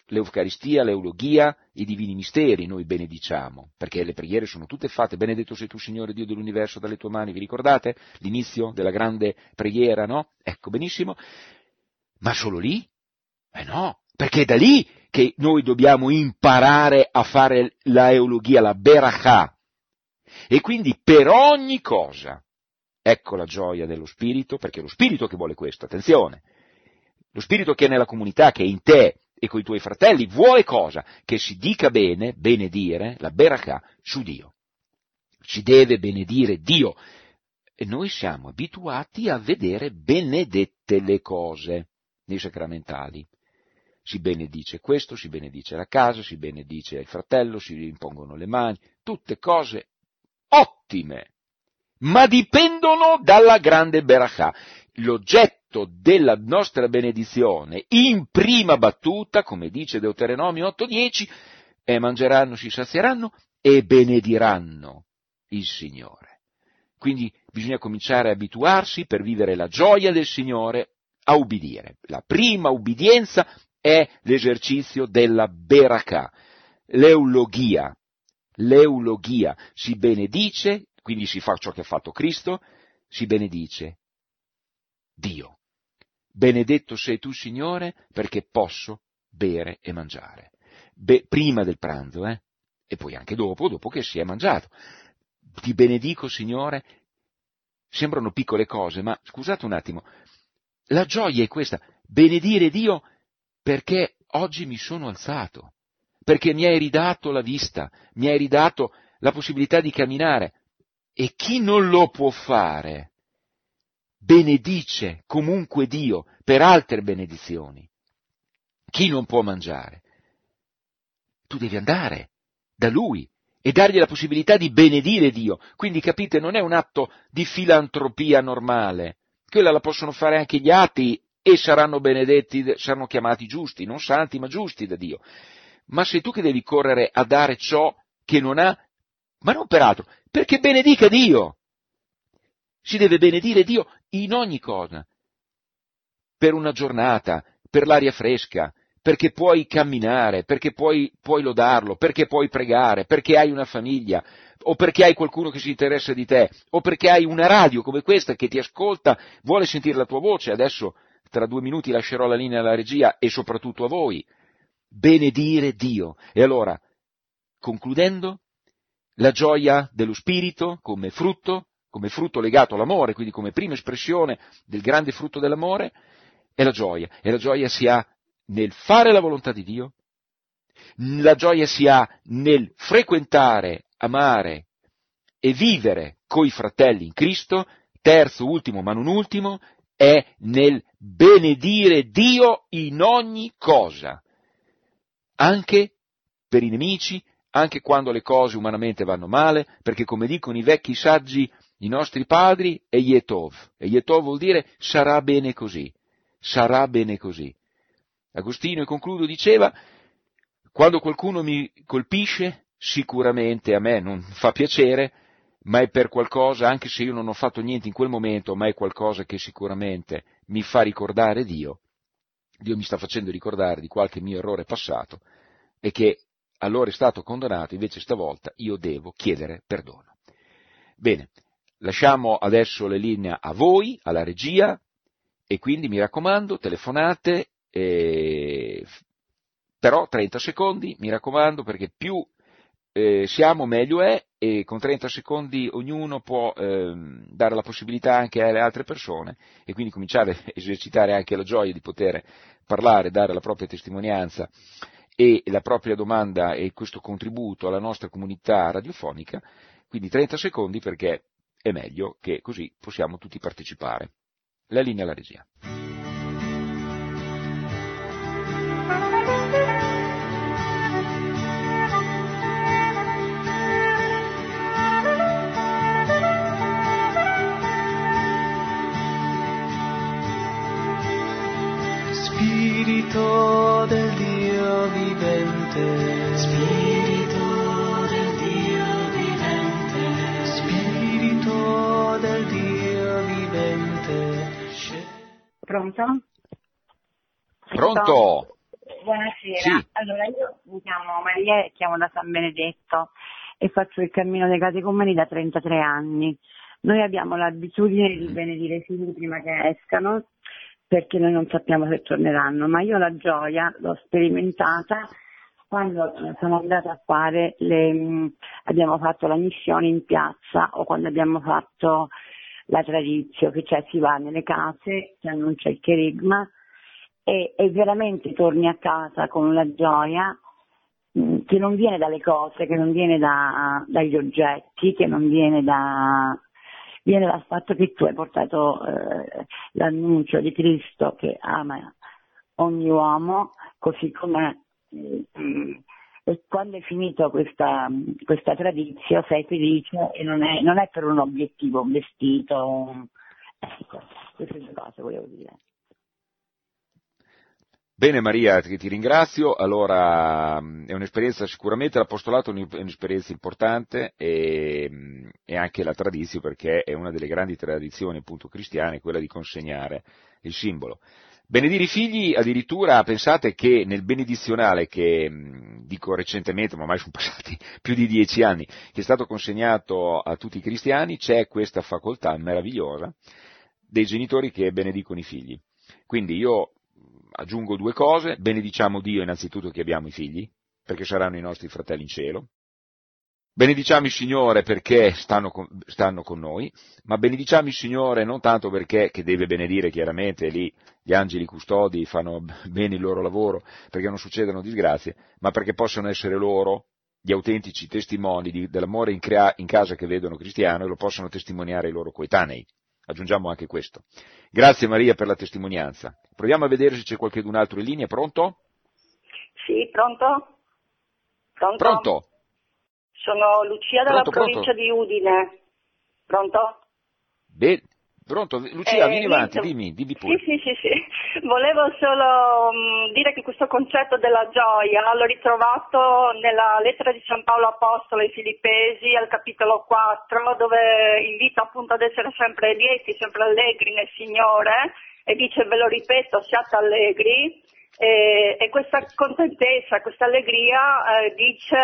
l'Eucaristia, l'Eulogia, i divini misteri noi benediciamo, perché le preghiere sono tutte fatte, benedetto sei tu Signore Dio dell'universo dalle tue mani, vi ricordate? L'inizio della grande preghiera, no? Ecco, benissimo. Ma solo lì? No, perché è da lì che noi dobbiamo imparare a fare la Eulogia, la Berachà. E quindi per ogni cosa, ecco la gioia dello Spirito, perché è lo Spirito che vuole questo, attenzione, lo Spirito che è nella comunità, che è in te e coi tuoi fratelli, vuole cosa? Che si dica bene, benedire, la Berachà, su Dio. Si deve benedire Dio. E noi siamo abituati a vedere benedette le cose nei sacramentali. Si benedice questo, si benedice la casa, si benedice il fratello, si impongono le mani, tutte cose ottime, ma dipendono dalla grande Berachà. L'oggetto della nostra benedizione in prima battuta, come dice Deuteronomio 8:10, mangeranno, si sazieranno e benediranno il Signore. Quindi bisogna cominciare a abituarsi per vivere la gioia del Signore a ubbidire. La prima ubbidienza è l'esercizio della Berachà, l'eulogia. L'eulogia si benedice, quindi si fa ciò che ha fatto Cristo, si benedice Dio. Benedetto sei tu, Signore, perché posso bere e mangiare. Prima del pranzo, e poi anche dopo che si è mangiato. Ti benedico, Signore. Sembrano piccole cose, ma scusate un attimo, la gioia è questa, benedire Dio perché oggi mi sono alzato, perché mi hai ridato la vista, mi hai ridato la possibilità di camminare. E chi non lo può fare, benedice comunque Dio per altre benedizioni. Chi non può mangiare, tu devi andare da Lui e dargli la possibilità di benedire Dio. Quindi capite, non è un atto di filantropia normale, quella la possono fare anche gli atei e saranno benedetti, saranno chiamati giusti, non santi ma giusti da Dio. Ma sei tu che devi correre a dare ciò che non ha, ma non per altro, perché benedica Dio. Si deve benedire Dio in ogni cosa, per una giornata, per l'aria fresca, perché puoi camminare, perché puoi lodarlo, perché puoi pregare, perché hai una famiglia, o perché hai qualcuno che si interessa di te, o perché hai una radio come questa che ti ascolta, vuole sentire la tua voce. Adesso, tra 2 minuti, lascerò la linea alla regia e soprattutto a voi. Benedire Dio. E allora, concludendo, la gioia dello Spirito come frutto legato all'amore, quindi come prima espressione del grande frutto dell'amore, è la gioia. E la gioia si ha nel fare la volontà di Dio, la gioia si ha nel frequentare, amare e vivere coi fratelli in Cristo, terzo, ultimo, ma non ultimo, è nel benedire Dio in ogni cosa, anche per i nemici, anche quando le cose umanamente vanno male, perché come dicono i vecchi saggi, i nostri padri, è Yetov. E Yetov vuol dire sarà bene così, sarà bene così. Agostino, e concludo, diceva, quando qualcuno mi colpisce, sicuramente a me non fa piacere, ma è per qualcosa, anche se io non ho fatto niente in quel momento, ma è qualcosa che sicuramente mi fa ricordare Dio. Dio mi sta facendo ricordare di qualche mio errore passato e che allora è stato condannato, invece stavolta io devo chiedere perdono. Bene, lasciamo adesso le linee a voi, alla regia, e quindi mi raccomando, telefonate, però 30 secondi, mi raccomando, perché più siamo meglio è, e con 30 secondi ognuno può dare la possibilità anche alle altre persone e quindi cominciare a esercitare anche la gioia di poter parlare, dare la propria testimonianza e la propria domanda e questo contributo alla nostra comunità radiofonica, quindi 30 secondi perché è meglio che così possiamo tutti partecipare. La linea alla regia. Spirito del Dio vivente, Spirito del Dio vivente, Spirito del Dio vivente. Pronto? Pronto? Buonasera. Sì. Allora, io mi chiamo Maria e chiamo da San Benedetto e faccio il cammino dei catecumeni da 33 anni. Noi abbiamo l'abitudine di benedire i figli prima che escano, perché noi non sappiamo se torneranno, ma io la gioia l'ho sperimentata quando sono andata a fare abbiamo fatto la missione in piazza o quando abbiamo fatto la tradizio, che cioè si va nelle case, si annuncia il kerigma e veramente torni a casa con la gioia che non viene dalle cose, che non viene dagli oggetti, che non viene viene dal fatto che tu hai portato l'annuncio di Cristo che ama ogni uomo così com'è. E quando è finito questa tradizione sei felice e non è per un obiettivo, un vestito, ecco, queste due cose volevo dire. Bene Maria, ti ringrazio. Allora, è un'esperienza sicuramente, l'apostolato è un'esperienza importante e anche la tradizione, perché è una delle grandi tradizioni appunto cristiane, quella di consegnare il simbolo. Benedire i figli, addirittura pensate che nel benedizionale che dico recentemente, ma ormai sono passati più di 10 anni, che è stato consegnato a tutti i cristiani, c'è questa facoltà meravigliosa dei genitori che benedicono i figli. Quindi io aggiungo due cose: benediciamo Dio innanzitutto che abbiamo i figli, perché saranno i nostri fratelli in cielo. Benediciamo il Signore perché stanno con noi, ma benediciamo il Signore non tanto perché, che deve benedire chiaramente, lì gli angeli custodi fanno bene il loro lavoro, perché non succedono disgrazie, ma perché possono essere loro gli autentici testimoni dell'amore in casa che vedono cristiano e lo possono testimoniare ai loro coetanei. Aggiungiamo anche questo. Grazie Maria per la testimonianza. Proviamo a vedere se c'è qualcun altro in linea. Pronto? Sì, pronto? Pronto? Pronto? Sono Lucia dalla Pronto? provincia di Udine. Pronto? Pronto? Lucia, vieni avanti, dimmi pure. Sì. Volevo solo dire che questo concetto della gioia l'ho ritrovato nella lettera di San Paolo Apostolo ai Filippesi al capitolo 4, dove invita appunto ad essere sempre lieti, sempre allegri nel Signore, e dice, ve lo ripeto, siate allegri. E questa contentezza, questa allegria dice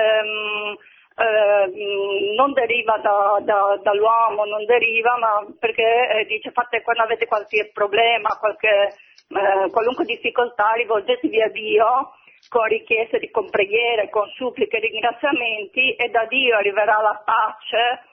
non deriva dall'uomo, non deriva, ma perché dice fate quando avete qualche problema, qualunque difficoltà, rivolgetevi a Dio con richieste con preghiere, con suppliche, ringraziamenti, e da Dio arriverà la pace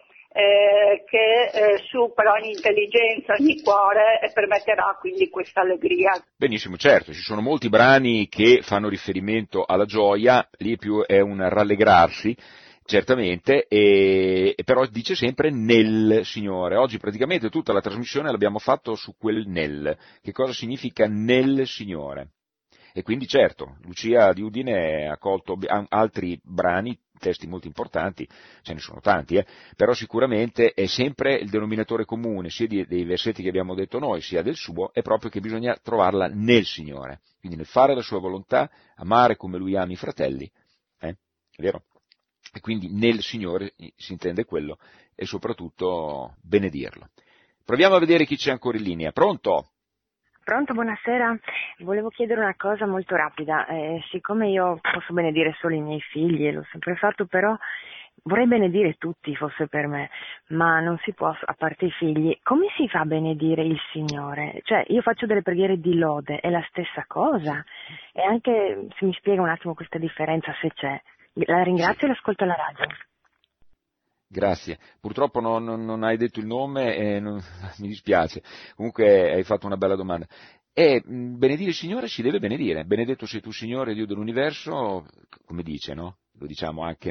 che supera ogni intelligenza, ogni cuore, e permetterà quindi questa allegria. Benissimo, certo, ci sono molti brani che fanno riferimento alla gioia, lì è un rallegrarsi, certamente, però dice sempre nel Signore. Oggi praticamente tutta la trasmissione l'abbiamo fatto su quel nel. Che cosa significa nel Signore? E quindi certo, Lucia di Udine ha colto altri brani, testi molto importanti, ce ne sono tanti, però sicuramente è sempre il denominatore comune, sia dei versetti che abbiamo detto noi, sia del suo, è proprio che bisogna trovarla nel Signore, quindi nel fare la sua volontà, amare come Lui ama i fratelli, è vero? E quindi nel Signore si intende quello, e soprattutto benedirlo. Proviamo a vedere chi c'è ancora in linea. Pronto? Pronto, buonasera. Volevo chiedere una cosa molto rapida. Siccome io posso benedire solo i miei figli, e l'ho sempre fatto, però vorrei benedire tutti, fosse per me, ma non si può, a parte i figli. Come si fa a benedire il Signore? Cioè, io faccio delle preghiere di lode, è la stessa cosa? E anche se mi spiega un attimo questa differenza, se c'è. La ringrazio e l'ascolto alla radio. Grazie. Purtroppo non hai detto il nome e mi dispiace. Comunque hai fatto una bella domanda. Benedire il Signore si deve benedire. Benedetto sei tu, Signore, Dio dell'universo, come dice, no? Lo diciamo anche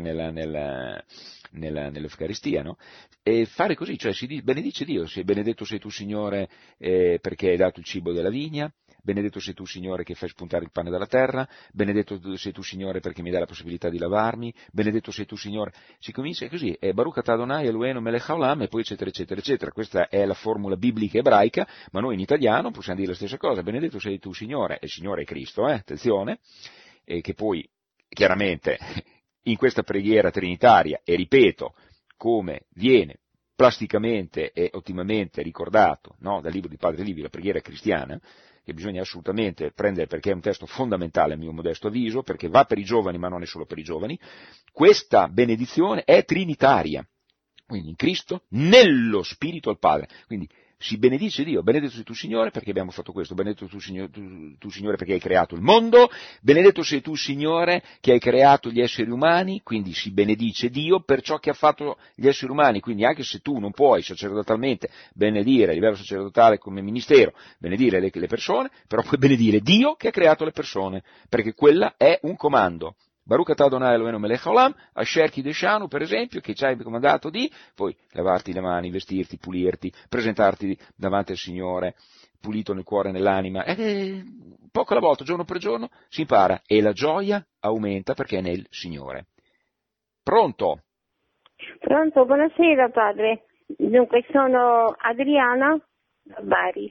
nell'Eucaristia, no? E fare così, cioè benedice Dio, benedetto sei tu, Signore, perché hai dato il cibo della vigna. Benedetto sei tu, Signore, che fai spuntare il pane dalla terra, benedetto sei tu, Signore, perché mi dai la possibilità di lavarmi, benedetto sei tu, Signore. Si comincia così, Baruch atah Adonai Eloheinu melech haolam, e poi eccetera, eccetera, eccetera. Questa è la formula biblica ebraica, ma noi in italiano possiamo dire la stessa cosa, benedetto sei tu, Signore, e il Signore è Cristo, attenzione, e che poi, chiaramente, in questa preghiera trinitaria, e ripeto, come viene plasticamente e ottimamente ricordato, no, dal libro di Padre Livio, la preghiera cristiana, che bisogna assolutamente prendere perché è un testo fondamentale a mio modesto avviso, perché va per i giovani ma non è solo per i giovani, questa benedizione è trinitaria, quindi in Cristo, nello Spirito al Padre, quindi si benedice Dio, benedetto sei tu Signore perché abbiamo fatto questo, benedetto tu Signore perché hai creato il mondo, benedetto sei tu Signore che hai creato gli esseri umani, quindi si benedice Dio per ciò che ha fatto gli esseri umani, quindi anche se tu non puoi sacerdotalmente benedire a livello sacerdotale come ministero, benedire le persone, però puoi benedire Dio che ha creato le persone, perché quella è un comando. Baruch atah Adonai Eloheinu melech haolam, asher kideshanu, per esempio, che ci hai comandato di, poi lavarti le mani, vestirti, pulirti, presentarti davanti al Signore, pulito nel cuore e nell'anima, e poco alla volta, giorno per giorno, si impara, e la gioia aumenta perché è nel Signore. Pronto? Pronto, buonasera padre. Dunque, sono Adriana da Bari.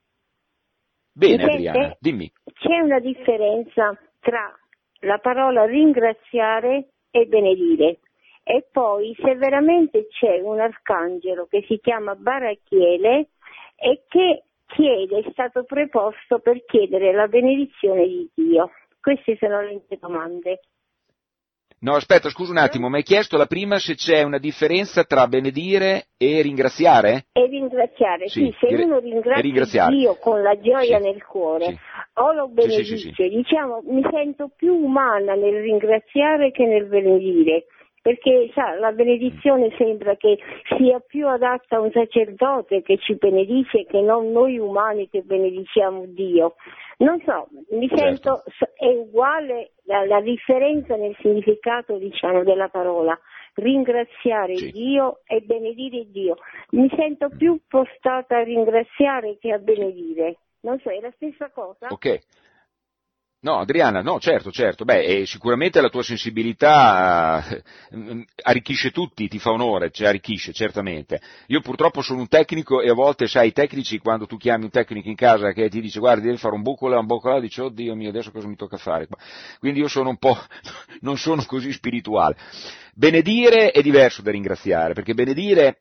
Bene Adriana, dimmi. C'è una differenza tra la parola ringraziare e benedire. E poi se veramente c'è un arcangelo che si chiama Barachiele e che è stato preposto per chiedere la benedizione di Dio. Queste sono le mie domande. No, aspetta, scusa un attimo, mi hai chiesto la prima se c'è una differenza tra benedire e ringraziare? E ringraziare, sì, se uno ringrazia Dio con la gioia nel cuore, o lo benedice, diciamo, mi sento più umana nel ringraziare che nel benedire, perché sa, la benedizione sembra che sia più adatta a un sacerdote che ci benedice che non noi umani che benediciamo Dio. Non so, mi sento, è uguale la differenza nel significato, diciamo, della parola. Ringraziare Dio e benedire Dio. Mi sento più postata a ringraziare che a benedire. Non so, è la stessa cosa? Ok. No, Adriana, no, certo, sicuramente la tua sensibilità arricchisce tutti, ti fa onore, cioè arricchisce, certamente. Io purtroppo sono un tecnico e a volte, sai, i tecnici, quando tu chiami un tecnico in casa che ti dice, guarda, devi fare un buco, dici, oddio mio, adesso cosa mi tocca fare? Quindi io sono un po', non sono così spirituale. Benedire è diverso da ringraziare, perché benedire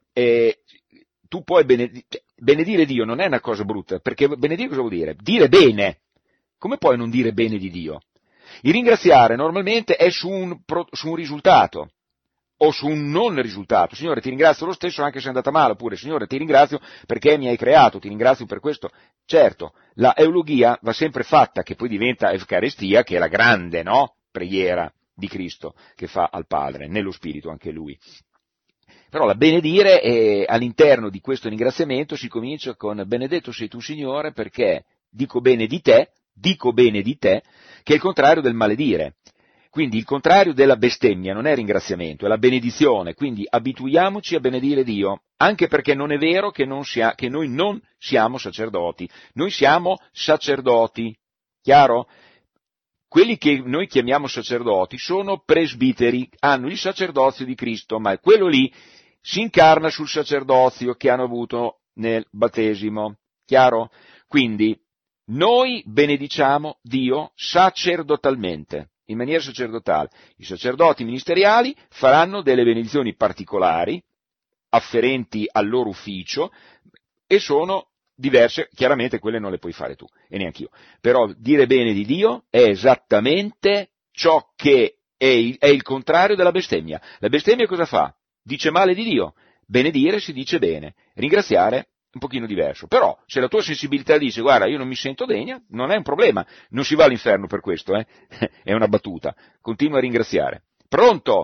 tu puoi benedire Dio non è una cosa brutta, perché benedire cosa vuol dire? Dire bene. Come puoi non dire bene di Dio? Il ringraziare normalmente è su un risultato o su un non risultato. Signore, ti ringrazio lo stesso anche se è andata male, oppure Signore, ti ringrazio perché mi hai creato, ti ringrazio per questo. Certo, la eulogia va sempre fatta, che poi diventa Eucaristia, che è la grande, no? Preghiera di Cristo che fa al Padre, nello Spirito anche Lui. Però la benedire, all'interno di questo ringraziamento si comincia con benedetto sei tu Signore perché dico bene di te, che è il contrario del maledire. Quindi il contrario della bestemmia non è ringraziamento, è la benedizione, quindi abituiamoci a benedire Dio, anche perché non è vero che noi non siamo sacerdoti, noi siamo sacerdoti, chiaro? Quelli che noi chiamiamo sacerdoti sono presbiteri, hanno il sacerdozio di Cristo, ma quello lì si incarna sul sacerdozio che hanno avuto nel battesimo, chiaro? Quindi noi benediciamo Dio sacerdotalmente, in maniera sacerdotale. I sacerdoti ministeriali faranno delle benedizioni particolari, afferenti al loro ufficio, e sono diverse, chiaramente quelle non le puoi fare tu, e neanch'io. Però dire bene di Dio è esattamente ciò che è il contrario della bestemmia. La bestemmia cosa fa? Dice male di Dio. Benedire si dice bene, ringraziare un pochino diverso, però se la tua sensibilità dice guarda io non mi sento degna, non è un problema, non si va all'inferno per questo, è una battuta, continua a ringraziare. Pronto?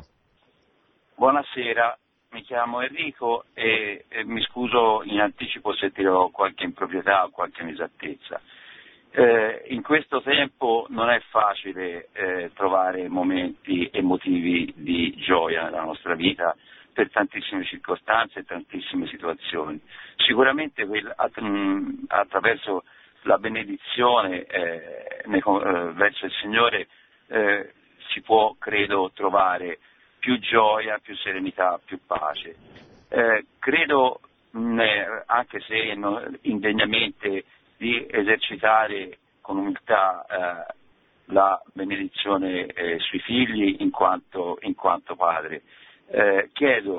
Buonasera, mi chiamo Enrico e mi scuso in anticipo se dirò qualche improprietà o qualche inesattezza. In questo tempo non è facile trovare momenti emotivi di gioia nella nostra vita, per tantissime circostanze e tantissime situazioni. Sicuramente attraverso la benedizione verso il Signore si può, credo, trovare più gioia, più serenità, più pace. Credo, anche se indegnamente, di esercitare con umiltà la benedizione sui figli in quanto padre. Chiedo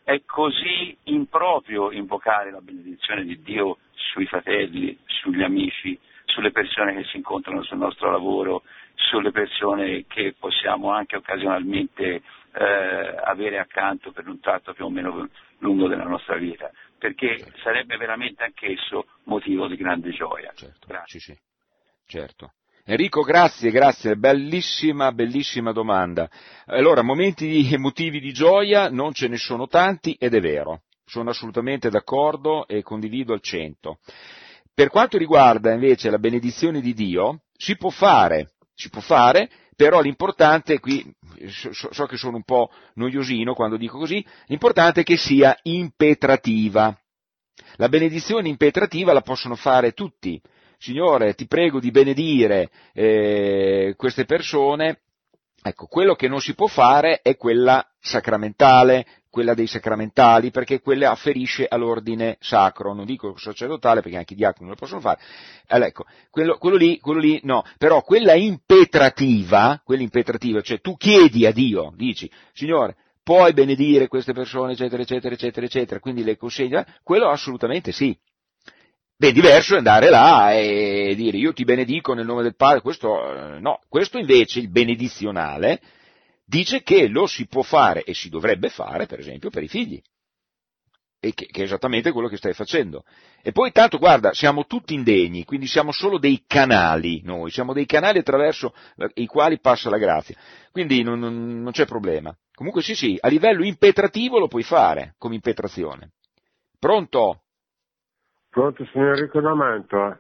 è così improprio invocare la benedizione di Dio sui fratelli, sugli amici, sulle persone che si incontrano sul nostro lavoro, sulle persone che possiamo anche occasionalmente avere accanto per un tratto più o meno lungo della nostra vita, perché sarebbe veramente anch'esso motivo di grande gioia. Certo, grazie. Sì, certo. Enrico, grazie, bellissima domanda. Allora, momenti emotivi di gioia non ce ne sono tanti ed è vero, sono assolutamente d'accordo e condivido al 100. Per quanto riguarda invece la benedizione di Dio, si può fare, però l'importante, qui so che sono un po' noiosino quando dico così, l'importante è che sia impetrativa. La benedizione impetrativa la possono fare tutti. Signore, ti prego di benedire queste persone. Ecco, quello che non si può fare è quella sacramentale, quella dei sacramentali, perché quella afferisce all'ordine sacro, non dico sacerdotale, perché anche i diaconi lo possono fare. Ecco, quello lì no, però quella impetrativa, cioè tu chiedi a Dio, dici, Signore, puoi benedire queste persone, eccetera, eccetera, eccetera, eccetera, quindi le consegna, quello assolutamente sì. Ben diverso è andare là e dire io ti benedico nel nome del Padre, questo no, questo invece il benedizionale dice che lo si può fare e si dovrebbe fare, per esempio, per i figli, e che è esattamente quello che stai facendo. E poi tanto, guarda, siamo tutti indegni, quindi siamo solo dei canali noi, siamo dei canali attraverso i quali passa la grazia, quindi non c'è problema. Comunque sì, a livello impetrativo lo puoi fare, come impetrazione. Pronto? Pronto, signor Enrico da Mantova.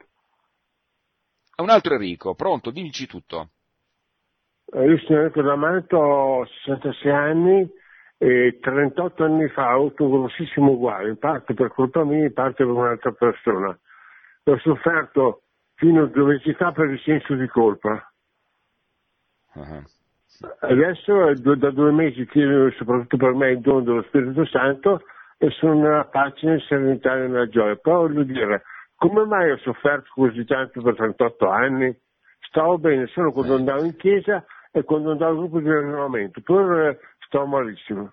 Un altro Enrico, pronto, dici tutto. Io sono Enrico da Mantova, ho 66 anni e 38 anni fa ho avuto un grossissimo guaio, in parte per colpa mia, in parte per un'altra persona. Ho sofferto fino a 2 mesi fa per il senso di colpa. Uh-huh. Adesso da 2 mesi chiedo soprattutto per me il dono dello Spirito Santo e sono nella pace, nella serenità e nella gioia. Però voglio dire, come mai ho sofferto così tanto per 38 anni? Stavo bene solo quando andavo in chiesa e quando andavo al gruppo di rinnovamento, poi stavo malissimo.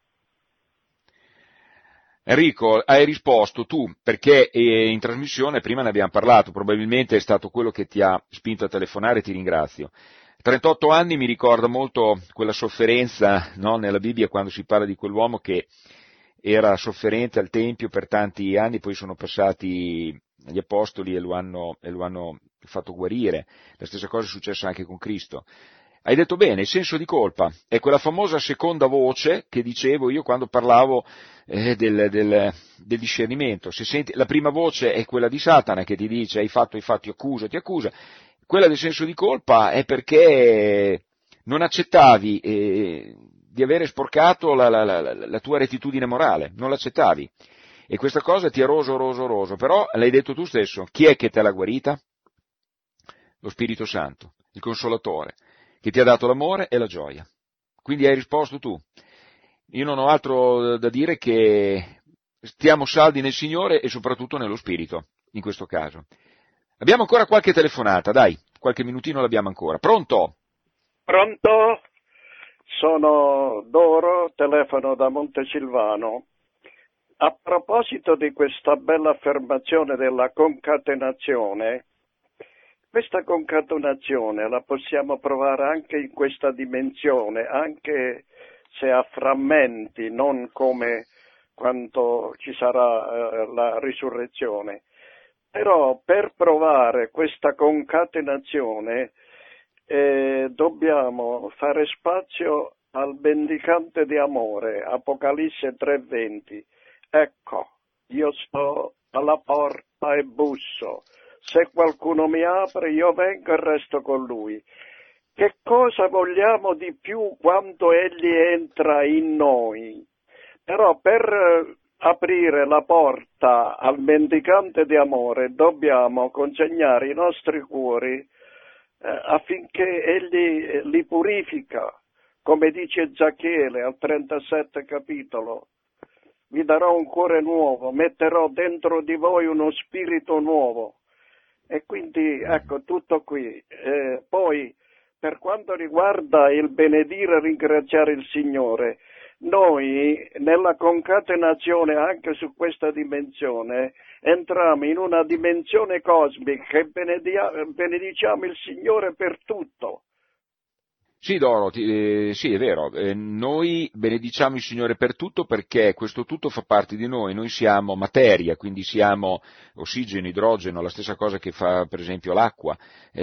Enrico, hai risposto tu, perché in trasmissione, prima ne abbiamo parlato, probabilmente è stato quello che ti ha spinto a telefonare e ti ringrazio. 38 anni mi ricorda molto quella sofferenza, no, nella Bibbia quando si parla di quell'uomo che era sofferente al Tempio per tanti anni, poi sono passati gli apostoli e lo hanno fatto guarire. La stessa cosa è successa anche con Cristo. Hai detto bene, il senso di colpa è quella famosa seconda voce che dicevo io quando parlavo del discernimento. Se senti, la prima voce è quella di Satana che ti dice hai fatto, ti accusa. Quella del senso di colpa è perché non accettavi di avere sporcato la tua rettitudine morale, non l'accettavi. E questa cosa ti è roso, però l'hai detto tu stesso, chi è che te l'ha guarita? Lo Spirito Santo, il Consolatore, che ti ha dato l'amore e la gioia. Quindi hai risposto tu. Io non ho altro da dire che stiamo saldi nel Signore e soprattutto nello Spirito, in questo caso. Abbiamo ancora qualche telefonata, dai, qualche minutino l'abbiamo ancora. Pronto? Pronto? Sono Doro, telefono da Montesilvano. A proposito di questa bella affermazione della concatenazione, questa concatenazione la possiamo provare anche in questa dimensione, anche se a frammenti, non come quando ci sarà la risurrezione. Però per provare questa concatenazione dobbiamo fare spazio al mendicante di amore, Apocalisse 3:20. Ecco, io sto alla porta e busso. Se qualcuno mi apre, io vengo e resto con lui. Che cosa vogliamo di più quando egli entra in noi? Però per aprire la porta al mendicante di amore dobbiamo consegnare i nostri cuori affinché egli li purifica, come dice Ezechiele al 37 capitolo. Vi darò un cuore nuovo, metterò dentro di voi uno spirito nuovo. E quindi ecco tutto qui. Poi per quanto riguarda il benedire e ringraziare il Signore, noi nella concatenazione anche su questa dimensione entriamo in una dimensione cosmica e benediciamo il Signore per tutto. Sì, Doro, sì, è vero, noi benediciamo il Signore per tutto perché questo tutto fa parte di noi, noi siamo materia, quindi siamo ossigeno, idrogeno, la stessa cosa che fa per esempio l'acqua,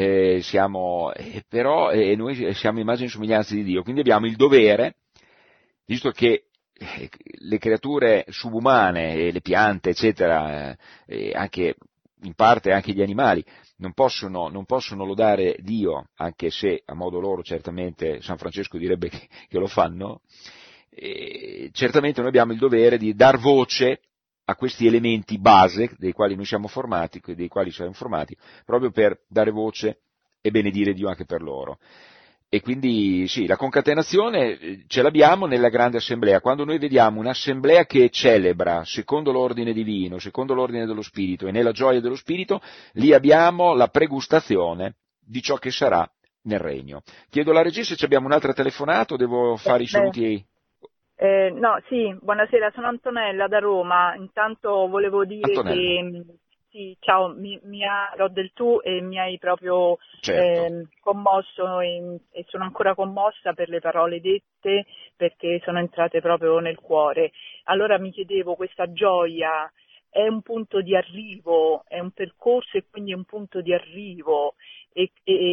però noi siamo immagine e somiglianza di Dio, quindi abbiamo il dovere, visto che le creature subumane, le piante, eccetera, anche in parte anche gli animali, non possono lodare Dio, anche se a modo loro certamente San Francesco direbbe che lo fanno, certamente noi abbiamo il dovere di dar voce a questi elementi base dei quali noi siamo formati, proprio per dare voce e benedire Dio anche per loro. E quindi sì, la concatenazione ce l'abbiamo nella grande assemblea. Quando noi vediamo un'assemblea che celebra secondo l'ordine divino, secondo l'ordine dello Spirito e nella gioia dello Spirito, lì abbiamo la pregustazione di ciò che sarà nel regno. Chiedo alla regia se abbiamo un'altra telefonata o devo fare i saluti? No, sì, buonasera, sono Antonella da Roma. Intanto volevo dire che... Sì, ciao, l'ho del tu e mi hai proprio commosso e sono ancora commossa per le parole dette perché sono entrate proprio nel cuore. Allora mi chiedevo, questa gioia è un punto di arrivo, è un percorso e quindi è un punto di arrivo e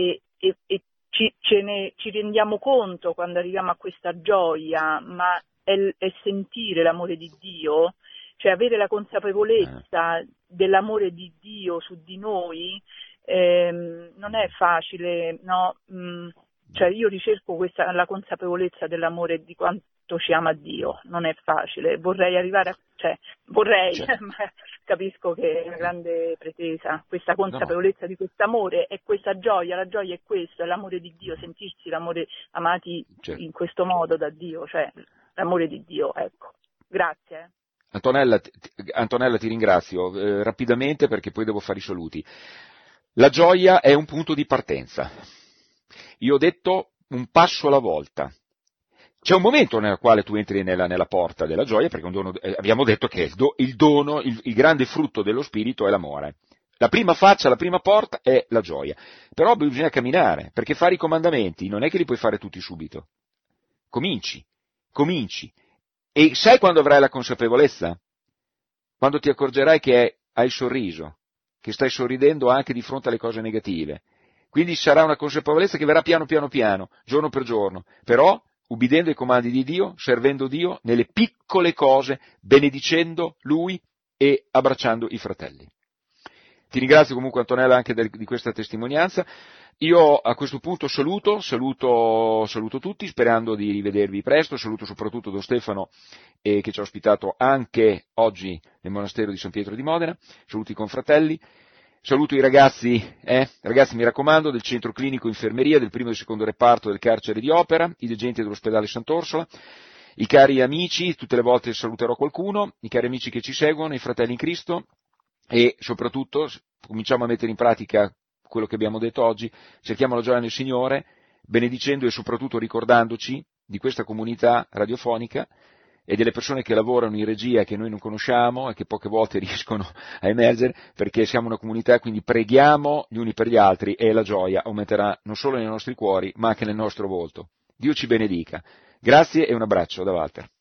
ci rendiamo conto quando arriviamo a questa gioia, ma è sentire l'amore di Dio? Cioè avere la consapevolezza dell'amore di Dio su di noi non è facile, no? Cioè io ricerco la consapevolezza dell'amore di quanto ci ama Dio, non è facile, vorrei arrivare ma capisco che è una grande pretesa, questa consapevolezza di quest'amore e questa gioia, la gioia è questo, è l'amore di Dio, sentirsi amati in questo modo da Dio, cioè l'amore di Dio, ecco. Grazie. Antonella, ti ringrazio rapidamente perché poi devo fare i saluti. La gioia è un punto di partenza. Io ho detto un passo alla volta. C'è un momento nel quale tu entri nella porta della gioia, perché abbiamo detto che il grande frutto dello Spirito è l'amore. La prima faccia, la prima porta è la gioia. Però bisogna camminare, perché fare i comandamenti non è che li puoi fare tutti subito. Cominci. E sai quando avrai la consapevolezza? Quando ti accorgerai che hai il sorriso, che stai sorridendo anche di fronte alle cose negative. Quindi sarà una consapevolezza che verrà piano, giorno per giorno, però ubbidendo ai comandi di Dio, servendo Dio nelle piccole cose, benedicendo Lui e abbracciando i fratelli. Ti ringrazio comunque Antonella anche di questa testimonianza. Io a questo punto saluto tutti sperando di rivedervi presto, saluto soprattutto Don Stefano che ci ha ospitato anche oggi nel monastero di San Pietro di Modena, saluto i confratelli, saluto i ragazzi mi raccomando del centro clinico infermeria, del primo e del secondo reparto del carcere di Opera, i degenti dell'ospedale Sant'Orsola, i cari amici, tutte le volte saluterò qualcuno, i cari amici che ci seguono, i fratelli in Cristo e soprattutto cominciamo a mettere in pratica quello che abbiamo detto oggi, cerchiamo la gioia nel Signore, benedicendo e soprattutto ricordandoci di questa comunità radiofonica e delle persone che lavorano in regia che noi non conosciamo e che poche volte riescono a emergere, perché siamo una comunità, quindi preghiamo gli uni per gli altri e la gioia aumenterà non solo nei nostri cuori, ma anche nel nostro volto. Dio ci benedica. Grazie e un abbraccio da Walter.